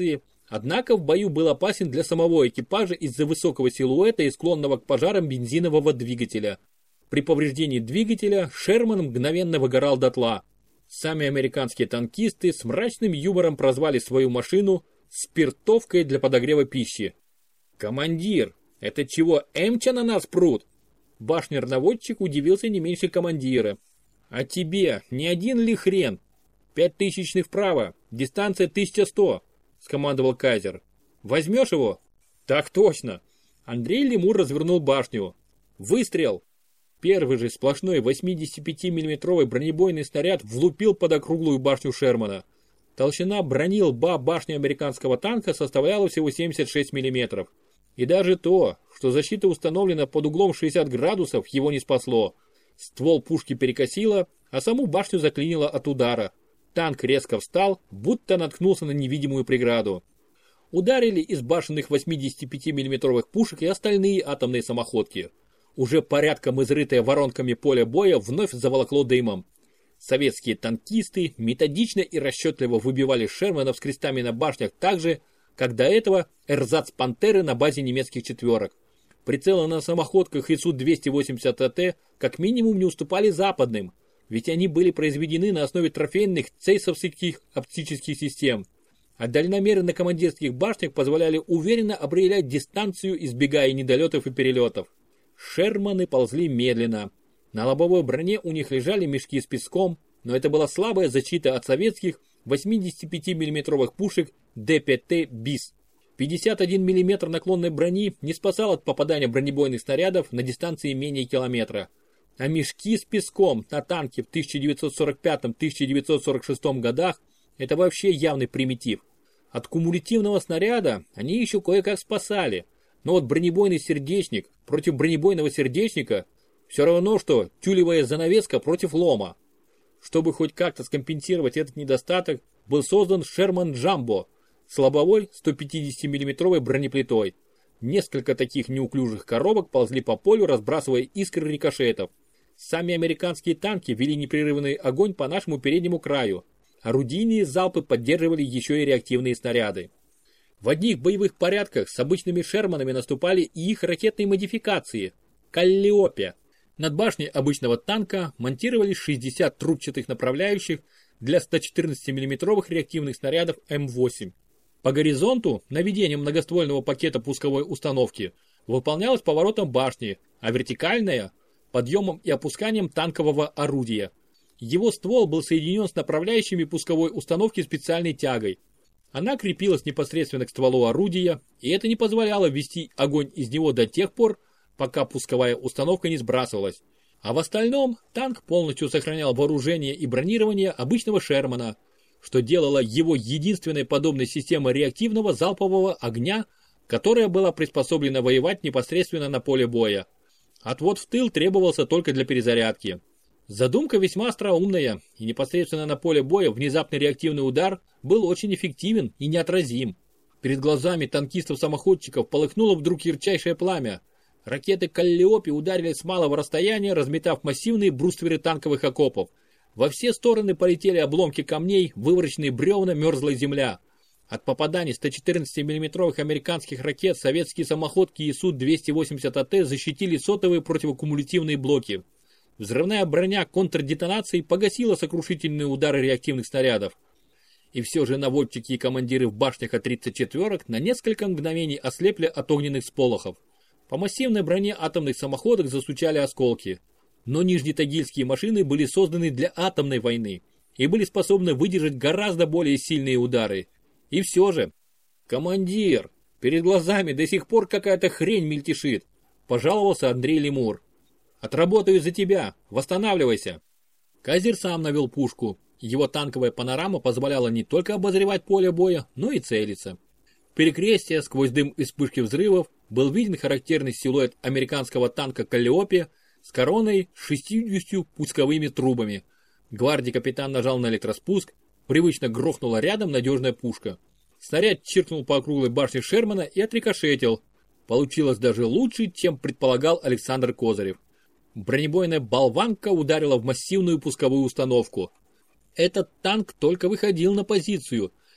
Однако в бою был опасен для самого экипажа из-за высокого силуэта и склонного к пожарам бензинового двигателя. При повреждении двигателя Шерман мгновенно выгорал дотла. Сами американские танкисты с мрачным юмором прозвали свою машину спиртовкой для подогрева пищи. «Командир, это чего, эмча на нас прут?» Башнер-наводчик удивился не меньше командира. «А тебе не один ли хрен? Пять тысячных вправо, дистанция тысяча сто», скомандовал Кайзер. «Возьмешь его?» «Так точно». Андрей Лемур развернул башню. «Выстрел!» Первый же сплошной восьмидесятипятимиллиметровый бронебойный снаряд влупил под округлую башню Шермана. Толщина брони лба башни американского танка составляла всего семьдесят шесть миллиметров. И даже то, что защита установлена под углом шестьдесят градусов, его не спасло. Ствол пушки перекосило, а саму башню заклинило от удара. Танк резко встал, будто наткнулся на невидимую преграду. Ударили из башенных восьмидесятипятимиллиметровых пушек и остальные атомные самоходки. Уже порядком изрытое воронками поле боя вновь заволокло дымом. Советские танкисты методично и расчетливо выбивали Шерманов с крестами на башнях так же, как до этого эрзац-пантеры на базе немецких четверок. Прицелы на самоходках ИСУ двести восемьдесят АТ как минимум не уступали западным, ведь они были произведены на основе трофейных цейсовских оптических систем. А дальномеры на командирских башнях позволяли уверенно определять дистанцию, избегая недолетов и перелетов. Шерманы ползли медленно. На лобовой броне у них лежали мешки с песком, но это была слабая защита от советских восьмидесятипятимиллиметровых пушек Д пять Т БИС. пятьдесят один миллиметр наклонной брони не спасал от попадания бронебойных снарядов на дистанции менее километра. А мешки с песком на танке в тысяча девятьсот сорок пятом — тысяча девятьсот сорок шестом годах – это вообще явный примитив. От кумулятивного снаряда они еще кое-как спасали, но вот бронебойный сердечник против бронебойного сердечника все равно, что тюлевая занавеска против лома. Чтобы хоть как-то скомпенсировать этот недостаток, был создан Шерман Джамбо с лобовой сто пятидесятимиллиметровой бронеплитой. Несколько таких неуклюжих коробок ползли по полю, разбрасывая искры рикошетов. Сами американские танки вели непрерывный огонь по нашему переднему краю. Орудийные залпы поддерживали еще и реактивные снаряды. В одних боевых порядках с обычными Шерманами наступали и их ракетные модификации – Каллиопе. Над башней обычного танка монтировались шестьдесят трубчатых направляющих для ста четырнадцатимиллиметровых реактивных снарядов М восемь. По горизонту наведение многоствольного пакета пусковой установки выполнялось поворотом башни, а вертикальное – подъемом и опусканием танкового орудия. Его ствол был соединен с направляющими пусковой установки специальной тягой. Она крепилась непосредственно к стволу орудия, и это не позволяло вести огонь из него до тех пор, пока пусковая установка не сбрасывалась. А в остальном танк полностью сохранял вооружение и бронирование обычного Шермана, что делало его единственной подобной системой реактивного залпового огня, которая была приспособлена воевать непосредственно на поле боя. Отвод в тыл требовался только для перезарядки. Задумка весьма остроумная, и непосредственно на поле боя внезапный реактивный удар был очень эффективен и неотразим. Перед глазами танкистов-самоходчиков полыхнуло вдруг ярчайшее пламя. Ракеты Каллиопе ударили с малого расстояния, разметав массивные брустверы танковых окопов. Во все стороны полетели обломки камней, вывороченные бревна, мерзлая земля. От попаданий ста четырнадцатимиллиметровых американских ракет советские самоходки ИСУ двести восемьдесят АТ защитили сотовые противокумулятивные блоки. Взрывная броня контрдетонации погасила сокрушительные удары реактивных снарядов. И все же наводчики и командиры в башнях А тридцать четыре на несколько мгновений ослепли от огненных сполохов. По массивной броне атомных самоходок застучали осколки. Но нижнетагильские машины были созданы для атомной войны и были способны выдержать гораздо более сильные удары. И все же, командир, перед глазами до сих пор какая-то хрень мельтешит, пожаловался Андрей Лемур. Отработаю за тебя, восстанавливайся. Кайзер сам навел пушку. Его танковая панорама позволяла не только обозревать поле боя, но и целиться. В перекрестии сквозь дым и вспышки взрывов был виден характерный силуэт американского танка Каллиопе с короной с шестьюдесятью пусковыми трубами. Гвардии капитан нажал на электроспуск, привычно грохнула рядом надежная пушка. Снаряд чиркнул по округлой башне Шермана и отрикошетил. Получилось даже лучше, чем предполагал Александр Козырев. Бронебойная болванка ударила в массивную пусковую установку. Этот танк только выходил на позицию,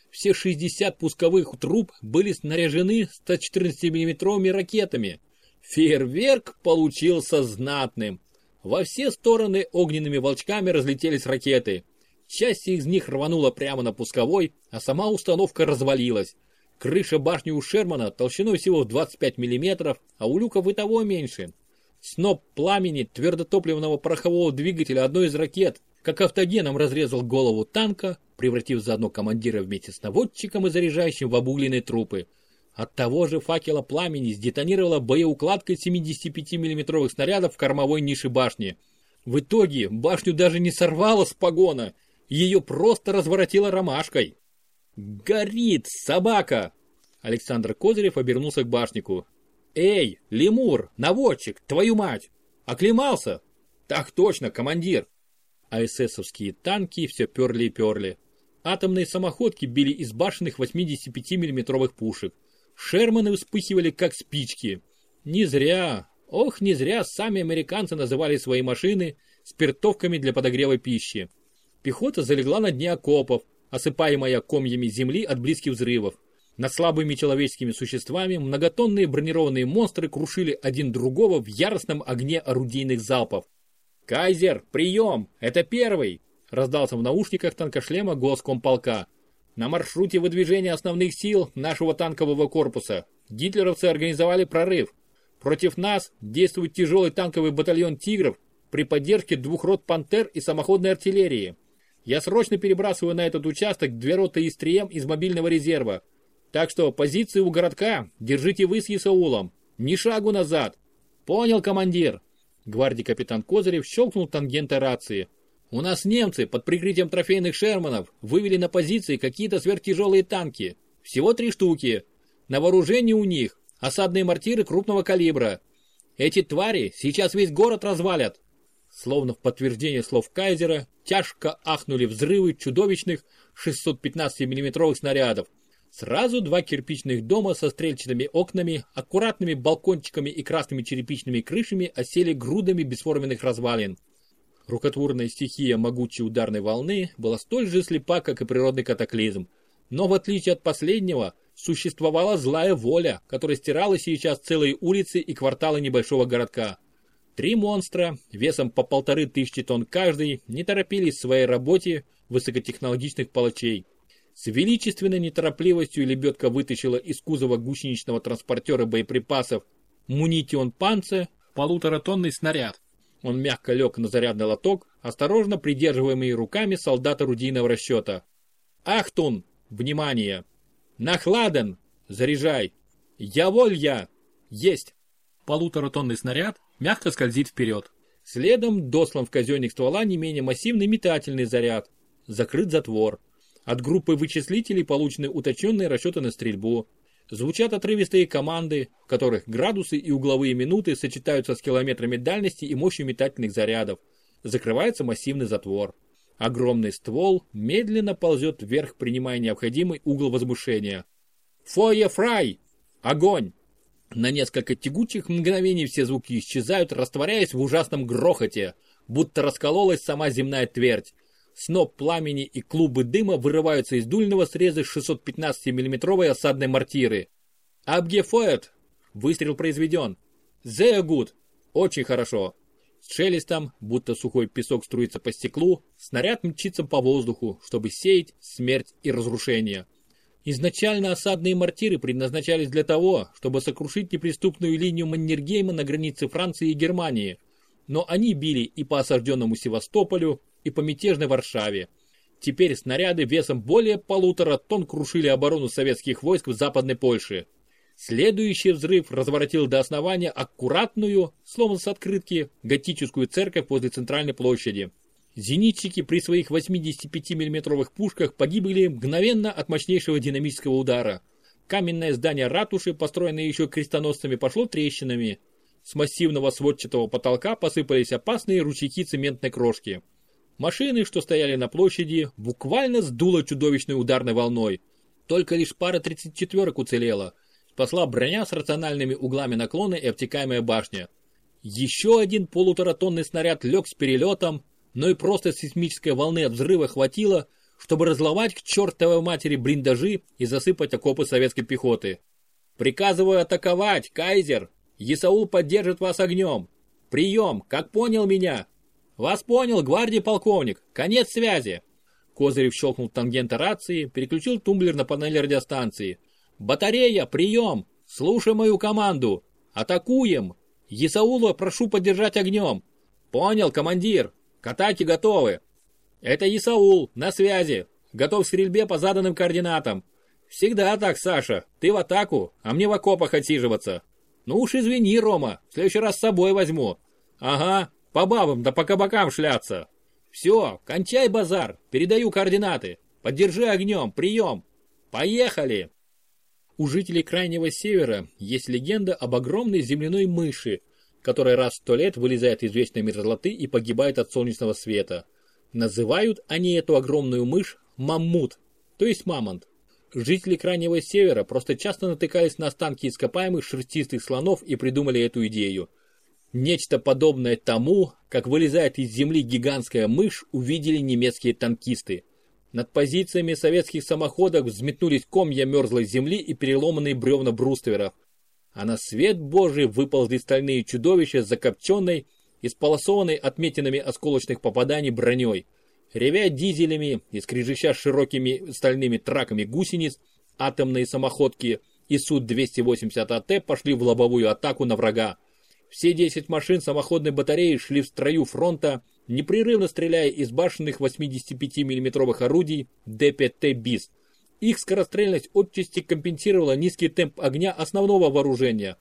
Все шестьдесят пусковых труб были снаряжены сто четырнадцатимиллиметровыми ракетами. Фейерверк получился знатным. Во все стороны огненными волчками разлетелись ракеты. Часть из них рванула прямо на пусковой, а сама установка развалилась. Крыша башни у Шермана толщиной всего в двадцать пять миллиметров, а у люков и того меньше. Сноп пламени твердотопливного порохового двигателя одной из ракет как автогеном разрезал голову танка, превратив заодно командира вместе с наводчиком и заряжающим в обугленные трупы. От того же факела пламени сдетонировала боеукладка семидесятипятимиллиметровых снарядов в кормовой нише башни. В итоге башню даже не сорвало с погона, ее просто разворотило ромашкой. «Горит, собака!» Александр Козырев обернулся к башнику. «Эй, лемур, наводчик, твою мать! Оклемался?» «Так точно, командир!» А эсэсовские танки все перли и перли. Атомные самоходки били из башенных восьмидесятипятимиллиметровых пушек. Шерманы вспыхивали как спички. Не зря, ох не зря сами американцы называли свои машины спиртовками для подогрева пищи. Пехота залегла на дне окопов, осыпаемая комьями земли от близких взрывов. Над слабыми человеческими существами многотонные бронированные монстры крушили один другого в яростном огне орудийных залпов. «Кайзер, прием! Это первый!» — раздался в наушниках танкошлема голос комполка. «На маршруте выдвижения основных сил нашего танкового корпуса гитлеровцы организовали прорыв. Против нас действует тяжелый танковый батальон «Тигров» при поддержке двух рот «Пантер» и самоходной артиллерии. Я срочно перебрасываю на этот участок две роты истрием из мобильного резерва. Так что позиции у городка держите вы с Исаулом. Ни шагу назад. Понял, командир?» Гвардии капитан Козырев щелкнул тангентой рации. «У нас немцы под прикрытием трофейных Шерманов вывели на позиции какие-то сверхтяжелые танки. Всего три штуки. На вооружении у них осадные мортиры крупного калибра. Эти твари сейчас весь город развалят». Словно в подтверждение слов Кайзера, тяжко ахнули взрывы чудовищных шестисотпятнадцатимиллиметровых снарядов. Сразу два кирпичных дома со стрельчатыми окнами, аккуратными балкончиками и красными черепичными крышами осели грудами бесформенных развалин. Рукотворная стихия могучей ударной волны была столь же слепа, как и природный катаклизм. Но в отличие от последнего, существовала злая воля, которая стирала сейчас целые улицы и кварталы небольшого городка. Три монстра, весом по полторы тысячи тонн каждый, не торопились в своей работе высокотехнологичных палачей. С величественной неторопливостью лебедка вытащила из кузова гусеничного транспортера боеприпасов «Мунитион Панце» полуторатонный снаряд. Он мягко лег на зарядный лоток, осторожно придерживаемый руками солдата орудийного расчета. «Ахтун! Внимание! Нахладен! Заряжай! Яволь я! Есть!» Полуторатонный снаряд мягко скользит вперед. Следом дослан в казённик ствола не менее массивный метательный заряд. Закрыт затвор. От группы вычислителей получены уточненные расчеты на стрельбу. Звучат отрывистые команды, в которых градусы и угловые минуты сочетаются с километрами дальности и мощью метательных зарядов. Закрывается массивный затвор. Огромный ствол медленно ползет вверх, принимая необходимый угол возмущения. «Фойе фрай! Огонь!» На несколько тягучих мгновений все звуки исчезают, растворяясь в ужасном грохоте, будто раскололась сама земная твердь. Сноп пламени и клубы дыма вырываются из дульного среза шестисотпятнадцатимиллиметровой осадной мортиры. «Абгефоет!» Выстрел произведен. «Sehr gut!» Очень хорошо. С шелестом, будто сухой песок струится по стеклу, снаряд мчится по воздуху, чтобы сеять смерть и разрушение. Изначально осадные мортиры предназначались для того, чтобы сокрушить неприступную линию Маннергейма на границе Франции и Германии. Но они били и по осажденному Севастополю, и по мятежной Варшаве. Теперь снаряды весом более полутора тонн крушили оборону советских войск в Западной Польше. Следующий взрыв разворотил до основания аккуратную, словно с открытки, готическую церковь возле центральной площади. Зенитчики при своих восьмидесятипятимиллиметровых пушках погибли мгновенно от мощнейшего динамического удара. Каменное здание ратуши, построенное еще крестоносцами, пошло трещинами. С массивного сводчатого потолка посыпались опасные ручейки цементной крошки. Машины, что стояли на площади, буквально сдуло чудовищной ударной волной. Только лишь пара тридцать четвёрок уцелела. Спасла броня с рациональными углами наклона и обтекаемая башня. Еще один полуторатонный снаряд лег с перелетом, но и просто сейсмической волны от взрыва хватило, чтобы разломать к чертовой матери блиндажи и засыпать окопы советской пехоты. Приказываю атаковать, кайзер! Исаул поддержит вас огнем! Прием, как понял меня? Вас понял, гвардии полковник, конец связи! Козырев щелкнул тангента рации, переключил тумблер на панель радиостанции. Батарея, прием! Слушай мою команду! Атакуем! Исаула прошу поддержать огнем! Понял, командир! К атаке готовы! Это Исаул, на связи! Готов к стрельбе по заданным координатам! Всегда так, Саша, ты в атаку, а мне в окопах отсиживаться. Ну уж извини, Рома, в следующий раз с собой возьму. Ага, по бабам да по кабакам шляться. Все, кончай базар, передаю координаты. Поддержи огнем, прием. Поехали! У жителей Крайнего Севера есть легенда об огромной земляной мыши, которая раз в сто лет вылезает из вечной мерзлоты и погибает от солнечного света. Называют они эту огромную мышь маммут, то есть мамонт. Жители Крайнего Севера просто часто натыкались на останки ископаемых шерстистых слонов и придумали эту идею. Нечто подобное тому, как вылезает из земли гигантская мышь, увидели немецкие танкисты. Над позициями советских самоходов взметнулись комья мерзлой земли и переломанные бревна брустверов. А на свет Божий выползли стальные чудовища с закопченной, исполосованной отметинами осколочных попаданий броней. Ревя дизелями и скрежеща широкими стальными траками гусениц, атомные самоходки ИСУ двести восемьдесят АТ пошли в лобовую атаку на врага. Все десять машин самоходной батареи шли в строю фронта, непрерывно стреляя из башенных восьмидесятипятимиллиметровых орудий Д пять Т БИС. Их скорострельность отчасти компенсировала низкий темп огня основного вооружения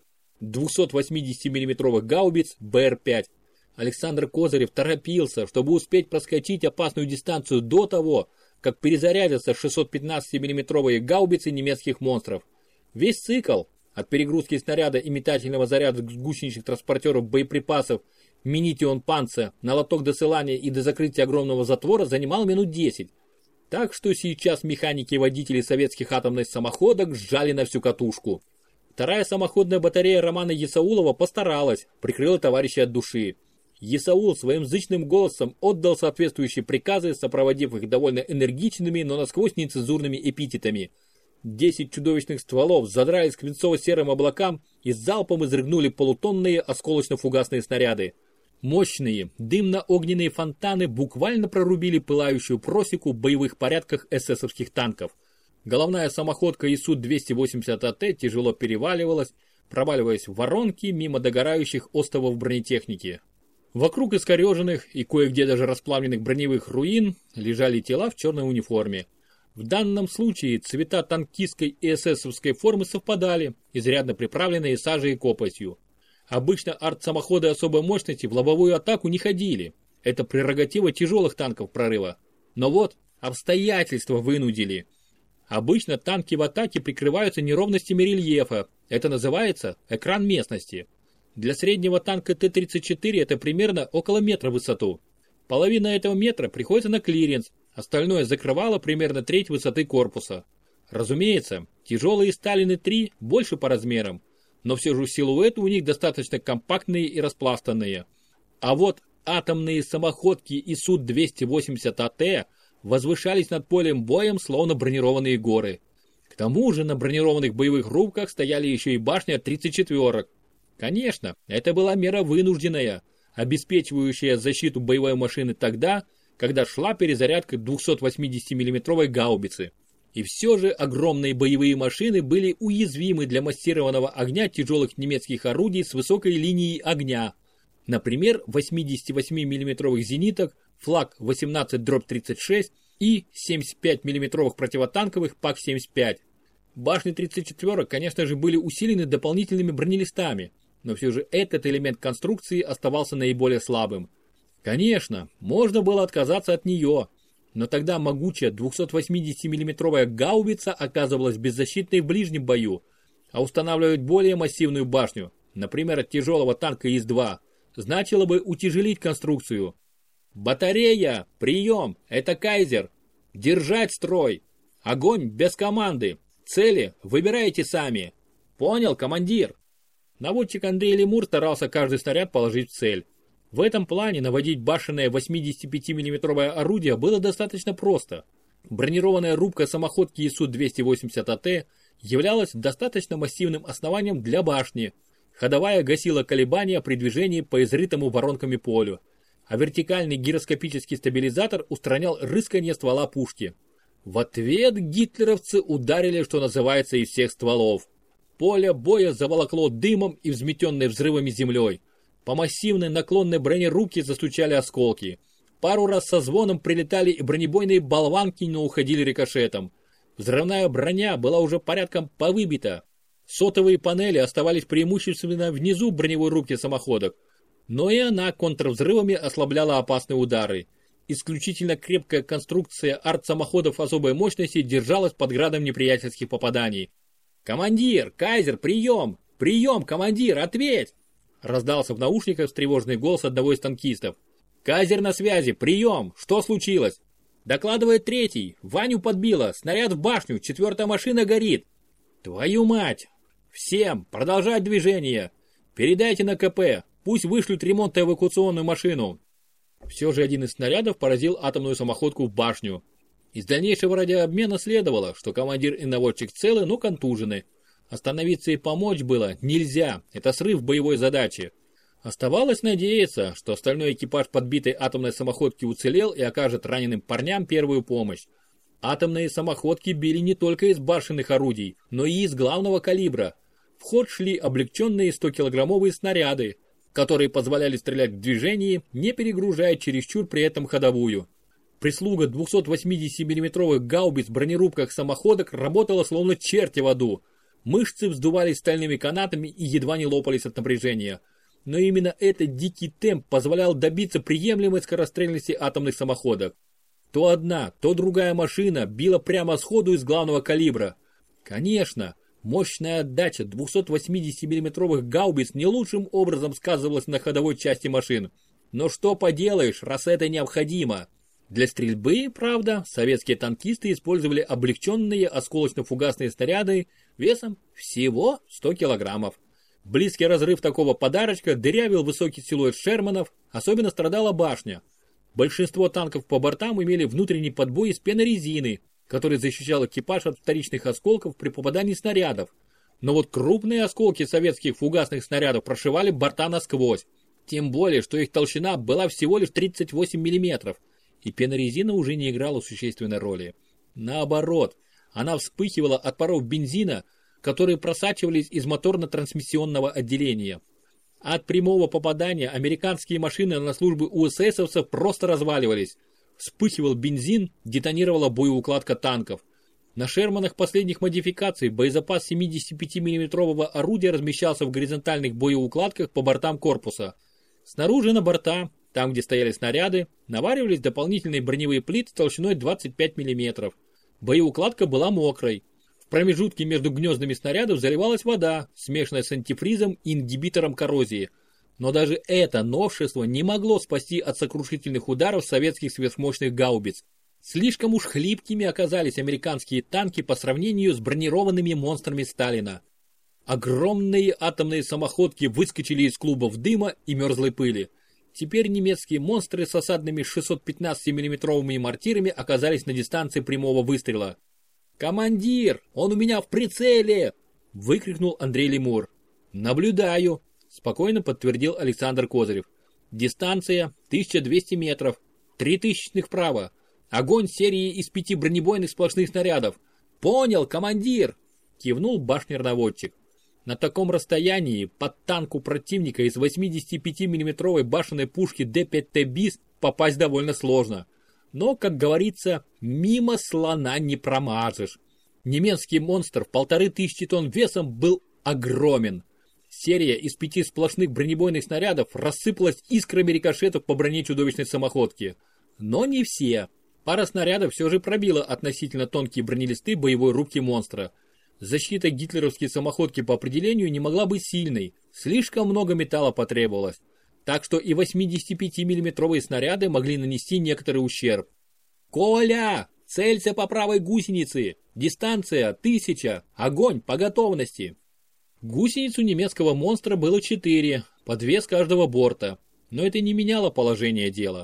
двухсотвосьмидесятимиллиметровых гаубиц Б Р пять. Александр Козырев торопился, чтобы успеть проскочить опасную дистанцию до того, как перезарядятся шестисотпятнадцатимиллиметровые гаубицы немецких монстров. Весь цикл, от перегрузки снаряда и метательного заряда с гусеничных транспортеров боеприпасов Минитион Панце на лоток досылания и до закрытия огромного затвора, занимал минут десять. Так что сейчас механики и водители советских атомных самоходок сжали на всю катушку. Вторая самоходная батарея Романа Исаулова постаралась, прикрыла товарища от души. Исаул своим зычным голосом отдал соответствующие приказы, сопроводив их довольно энергичными, но насквозь нецензурными эпитетами. Десять чудовищных стволов задрались к свинцово-серым облакам и залпом изрыгнули полутонные осколочно-фугасные снаряды. Мощные, дымно-огненные фонтаны буквально прорубили пылающую просеку в боевых порядках эсэсовских танков. Головная самоходка ИСУ двести восемьдесят АТ тяжело переваливалась, проваливаясь в воронки мимо догорающих остовов бронетехники. Вокруг искореженных и кое-где даже расплавленных броневых руин лежали тела в черной униформе. В данном случае цвета танкистской и эсэсовской формы совпадали, изрядно приправленные сажей и копотью. Обычно артсамоходы особой мощности в лобовую атаку не ходили. Это прерогатива тяжелых танков прорыва. Но вот обстоятельства вынудили. Обычно танки в атаке прикрываются неровностями рельефа. Это называется экран местности. Для среднего танка Т тридцать четыре это примерно около метра в высоту. Половина этого метра приходится на клиренс, остальное закрывало примерно треть высоты корпуса. Разумеется, тяжелые Сталины три больше по размерам, но все же силуэты у них достаточно компактные и распластанные. А вот атомные самоходки ИСУ двести восемьдесят АТ возвышались над полем боем, словно бронированные горы. К тому же на бронированных боевых рубках стояли еще и башни от тридцать четверок. Конечно, это была мера вынужденная, обеспечивающая защиту боевой машины тогда, когда шла перезарядка двухсотвосьмидесятимиллиметровой гаубицы. И все же огромные боевые машины были уязвимы для массированного огня тяжелых немецких орудий с высокой линией огня. Например, восьмидесятивосьмимиллиметровых зениток флаг восемнадцать тридцать шесть и семьдесят пять миллиметровых противотанковых ПАК семьдесят пять. Башни тридцать четверок, конечно же, были усилены дополнительными бронелистами, но все же этот элемент конструкции оставался наиболее слабым. Конечно, можно было отказаться от нее, но тогда могучая двухсотвосьмидесятимиллиметровая гаубица оказывалась беззащитной в ближнем бою, а устанавливать более массивную башню, например, от тяжелого танка ИС два, значило бы утяжелить конструкцию. Батарея, прием, это Кайзер. Держать строй. Огонь без команды. Цели выбирайте сами. Понял, командир? Наводчик Андрей Лемур старался каждый снаряд положить в цель. В этом плане наводить башенное восьмидесятипятимиллиметровое орудие было достаточно просто. Бронированная рубка самоходки ИСУ двести восемьдесят АТ являлась достаточно массивным основанием для башни. Ходовая гасила колебания при движении по изрытому воронками полю, а вертикальный гироскопический стабилизатор устранял рысканье ствола пушки. В ответ гитлеровцы ударили, что называется, из всех стволов. Поле боя заволокло дымом и взметенной взрывами землей. По массивной наклонной броне рубки застучали осколки. Пару раз со звоном прилетали и бронебойные болванки, но уходили рикошетом. Взрывная броня была уже порядком повыбита. Сотовые панели оставались преимущественно внизу броневой рубки самоходок, но и она контрвзрывами ослабляла опасные удары. Исключительно крепкая конструкция арт-самоходов особой мощности держалась под градом неприятельских попаданий. «Командир! Кайзер, прием! Прием, командир, ответь!» Раздался в наушниках встревоженный голос одного из танкистов. «Кайзер на связи, прием! Что случилось?» «Докладывает третий. Ваню подбило. Снаряд в башню. Четвертая машина горит». «Твою мать! Всем! Продолжать движение! Передайте на КП. Пусть вышлют ремонтно-эвакуационную машину». Все же один из снарядов поразил атомную самоходку в башню. Из дальнейшего радиообмена следовало, что командир и наводчик целы, но контужены. Остановиться и помочь было нельзя. Это срыв боевой задачи. Оставалось надеяться, что остальной экипаж подбитой атомной самоходки уцелел и окажет раненым парням первую помощь. Атомные самоходки били не только из башенных орудий, но и из главного калибра. В ход шли облегченные стокилограммовые снаряды, которые позволяли стрелять в движении, не перегружая чересчур при этом ходовую. Прислуга двухсотвосьмидесятимиллиметровых гаубиц в бронерубках самоходок работала словно черти в аду. Мышцы вздувались стальными канатами и едва не лопались от напряжения. Но именно этот дикий темп позволял добиться приемлемой скорострельности атомных самоходок. То одна, то другая машина била прямо сходу из главного калибра. Конечно, мощная отдача двухсотвосьмидесятимиллиметровых гаубиц не лучшим образом сказывалась на ходовой части машин. Но что поделаешь, раз это необходимо. Для стрельбы, правда, советские танкисты использовали облегченные осколочно-фугасные снаряды весом всего сто килограммов. Близкий разрыв такого подарочка дырявил высокий силуэт Шерманов, особенно страдала башня. Большинство танков по бортам имели внутренний подбой из пенорезины, который защищал экипаж от вторичных осколков при попадании снарядов. Но вот крупные осколки советских фугасных снарядов прошивали борта насквозь. Тем более, что их толщина была всего лишь тридцать восемь миллиметров, и пенорезина уже не играла существенной роли. Наоборот, она вспыхивала от паров бензина, которые просачивались из моторно-трансмиссионного отделения. От прямого попадания американские машины на службы у эсэсовцев просто разваливались. Вспыхивал бензин, детонировала боеукладка танков. На Шерманах последних модификаций боезапас семидесятипятимиллиметрового орудия размещался в горизонтальных боеукладках по бортам корпуса. Снаружи на борта, там где стояли снаряды, наваривались дополнительные броневые плиты толщиной двадцать пять миллиметров. Боеукладка была мокрой. В промежутке между гнездами снарядов заливалась вода, смешанная с антифризом и ингибитором коррозии. Но даже это новшество не могло спасти от сокрушительных ударов советских сверхмощных гаубиц. Слишком уж хлипкими оказались американские танки по сравнению с бронированными монстрами Сталина. Огромные атомные самоходки выскочили из клубов дыма и мерзлой пыли. Теперь немецкие монстры с осадными шестисотпятнадцатимиллиметровыми мортирами оказались на дистанции прямого выстрела. «Командир, он у меня в прицеле!» – выкрикнул Андрей Лемур. «Наблюдаю», – спокойно подтвердил Александр Козырев. «Дистанция тысяча двести метров, три тысячных вправо. Огонь серии из пяти бронебойных сплошных снарядов. Понял, командир!» – кивнул башнер-наводчик. На таком расстоянии под танку противника из восьмидесятипятимиллиметровой башенной пушки Д пять Т БИС попасть довольно сложно. Но, как говорится, мимо слона не промажешь. Немецкий монстр в полторы тысячи тонн весом был огромен. Серия из пяти сплошных бронебойных снарядов рассыпалась искрами рикошетов по броне чудовищной самоходки. Но не все. Пара снарядов все же пробила относительно тонкие бронелисты боевой рубки монстра. Защита гитлеровской самоходки по определению не могла быть сильной. Слишком много металла потребовалось. Так что и восьмидесятипятимиллиметровые снаряды могли нанести некоторый ущерб. «Коля, целься по правой гусенице! Дистанция тысяча! Огонь по готовности!» Гусениц у немецкого монстра было четыре, по две с каждого борта. Но это не меняло положение дела.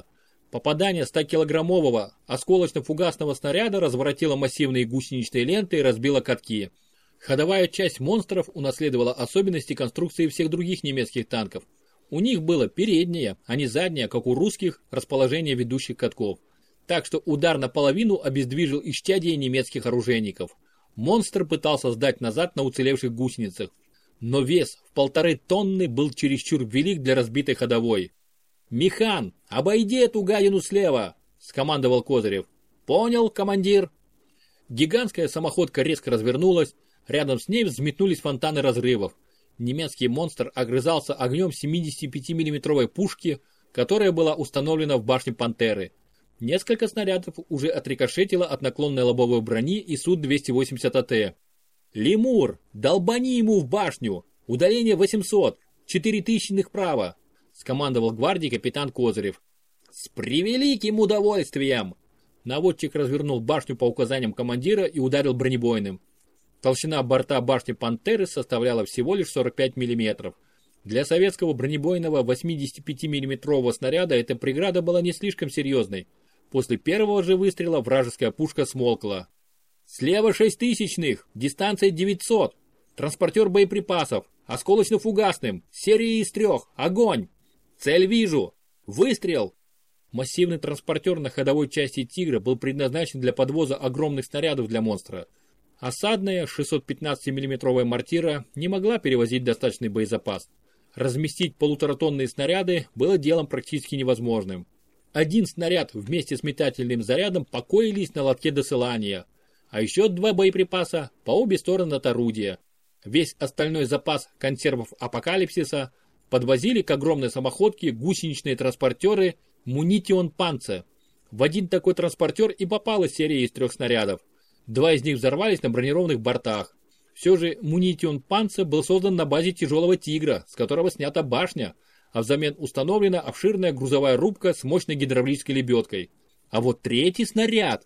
Попадание стокилограммового осколочно-фугасного снаряда разворотило массивные гусеничные ленты и разбило катки. Ходовая часть монстров унаследовала особенности конструкции всех других немецких танков. У них было переднее, а не заднее, как у русских, расположение ведущих катков. Так что удар наполовину обездвижил исчадие немецких оружейников. Монстр пытался сдать назад на уцелевших гусеницах. Но вес в полторы тонны был чересчур велик для разбитой ходовой. «Механ, обойди эту гадину слева!» – скомандовал Козырев. «Понял, командир!» Гигантская самоходка резко развернулась, рядом с ней взметнулись фонтаны разрывов. Немецкий монстр огрызался огнем семидесятипятимиллиметровой пушки, которая была установлена в башне «Пантеры». Несколько снарядов уже отрикошетило от наклонной лобовой брони и Су двести восемьдесят АТ. «Лемур, долбани ему в башню! Удаление восемьсот, четыре тысячи вправо!» – скомандовал гвардии капитан Козырев. «С превеликим удовольствием!» Наводчик развернул башню по указаниям командира и ударил бронебойным. Толщина борта башни «Пантеры» составляла всего лишь сорок пять миллиметров. Для советского бронебойного восьмидесятипятимиллиметрового снаряда эта преграда была не слишком серьезной. После первого же выстрела вражеская пушка смолкла. «Слева шеститысячных, дистанция девятьсот, транспортер боеприпасов, осколочно-фугасным, серия из трех, огонь! Цель вижу! Выстрел!» Массивный транспортер на ходовой части «Тигра» был предназначен для подвоза огромных снарядов для монстра. Осадная шестисотпятнадцатимиллиметровая мортира не могла перевозить достаточный боезапас. Разместить полуторатонные снаряды было делом практически невозможным. Один снаряд вместе с метательным зарядом покоились на лотке досылания, а еще два боеприпаса по обе стороны от орудия. Весь остальной запас консервов апокалипсиса подвозили к огромной самоходке гусеничные транспортеры «Мунитион Панце». В один такой транспортер и попала серия из трех снарядов. Два из них взорвались на бронированных бортах. Все же «Мунитион Панце» был создан на базе тяжелого «Тигра», с которого снята башня, а взамен установлена обширная грузовая рубка с мощной гидравлической лебедкой. А вот третий снаряд,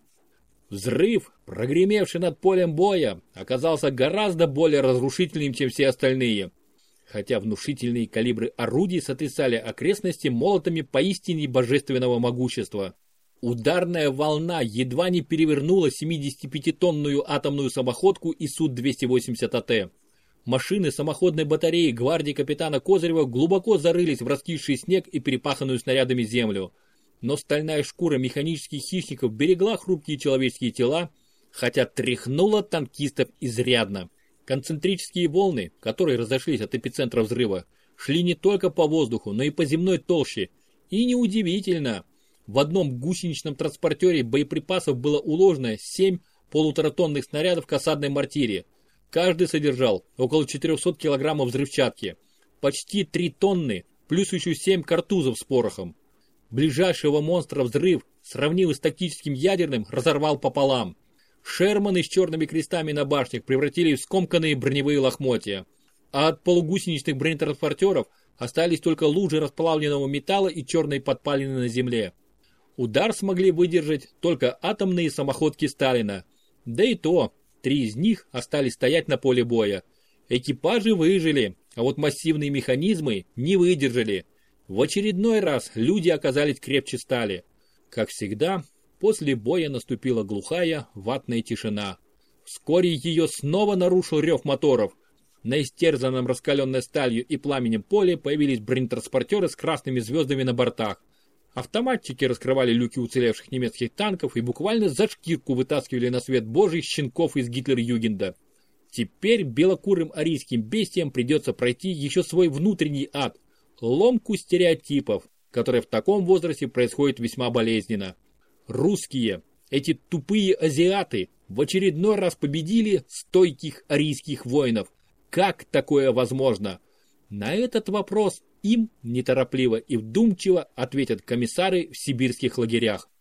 взрыв, прогремевший над полем боя, оказался гораздо более разрушительным, чем все остальные. Хотя внушительные калибры орудий сотрясали окрестности молотами поистине божественного могущества. Ударная волна едва не перевернула семидесятипятитонную атомную самоходку и Су двести восемьдесят АТ. Машины самоходной батареи гвардии капитана Козырева глубоко зарылись в раскисший снег и перепаханную снарядами землю. Но стальная шкура механических хищников берегла хрупкие человеческие тела, хотя тряхнула танкистов изрядно. Концентрические волны, которые разошлись от эпицентра взрыва, шли не только по воздуху, но и по земной толще. И неудивительно. В одном гусеничном транспортере боеприпасов было уложено семь полуторатонных снарядов к осадной мортире. Каждый содержал около четырехсот килограммов взрывчатки. Почти три тонны, плюс еще семь картузов с порохом. Ближайшего монстра взрыв, сравнимый с тактическим ядерным, разорвал пополам. Шерманы с черными крестами на башнях превратились в скомканные броневые лохмотья. А от полугусеничных бронетранспортеров остались только лужи расплавленного металла и черные подпалины на земле. Удар смогли выдержать только атомные самоходки Сталина. Да и то, три из них остались стоять на поле боя. Экипажи выжили, а вот массивные механизмы не выдержали. В очередной раз люди оказались крепче стали. Как всегда, после боя наступила глухая ватная тишина. Вскоре ее снова нарушил рев моторов. На истерзанном раскаленной сталью и пламенем поле появились бронетранспортеры с красными звездами на бортах. Автоматчики раскрывали люки уцелевших немецких танков и буквально за шкирку вытаскивали на свет божий щенков из Гитлер-Югенда. Теперь белокурым арийским бестиям придется пройти еще свой внутренний ад, ломку стереотипов, которая в таком возрасте происходит весьма болезненно. Русские, эти тупые азиаты, в очередной раз победили стойких арийских воинов. Как такое возможно? На этот вопрос им неторопливо и вдумчиво ответят комиссары в сибирских лагерях.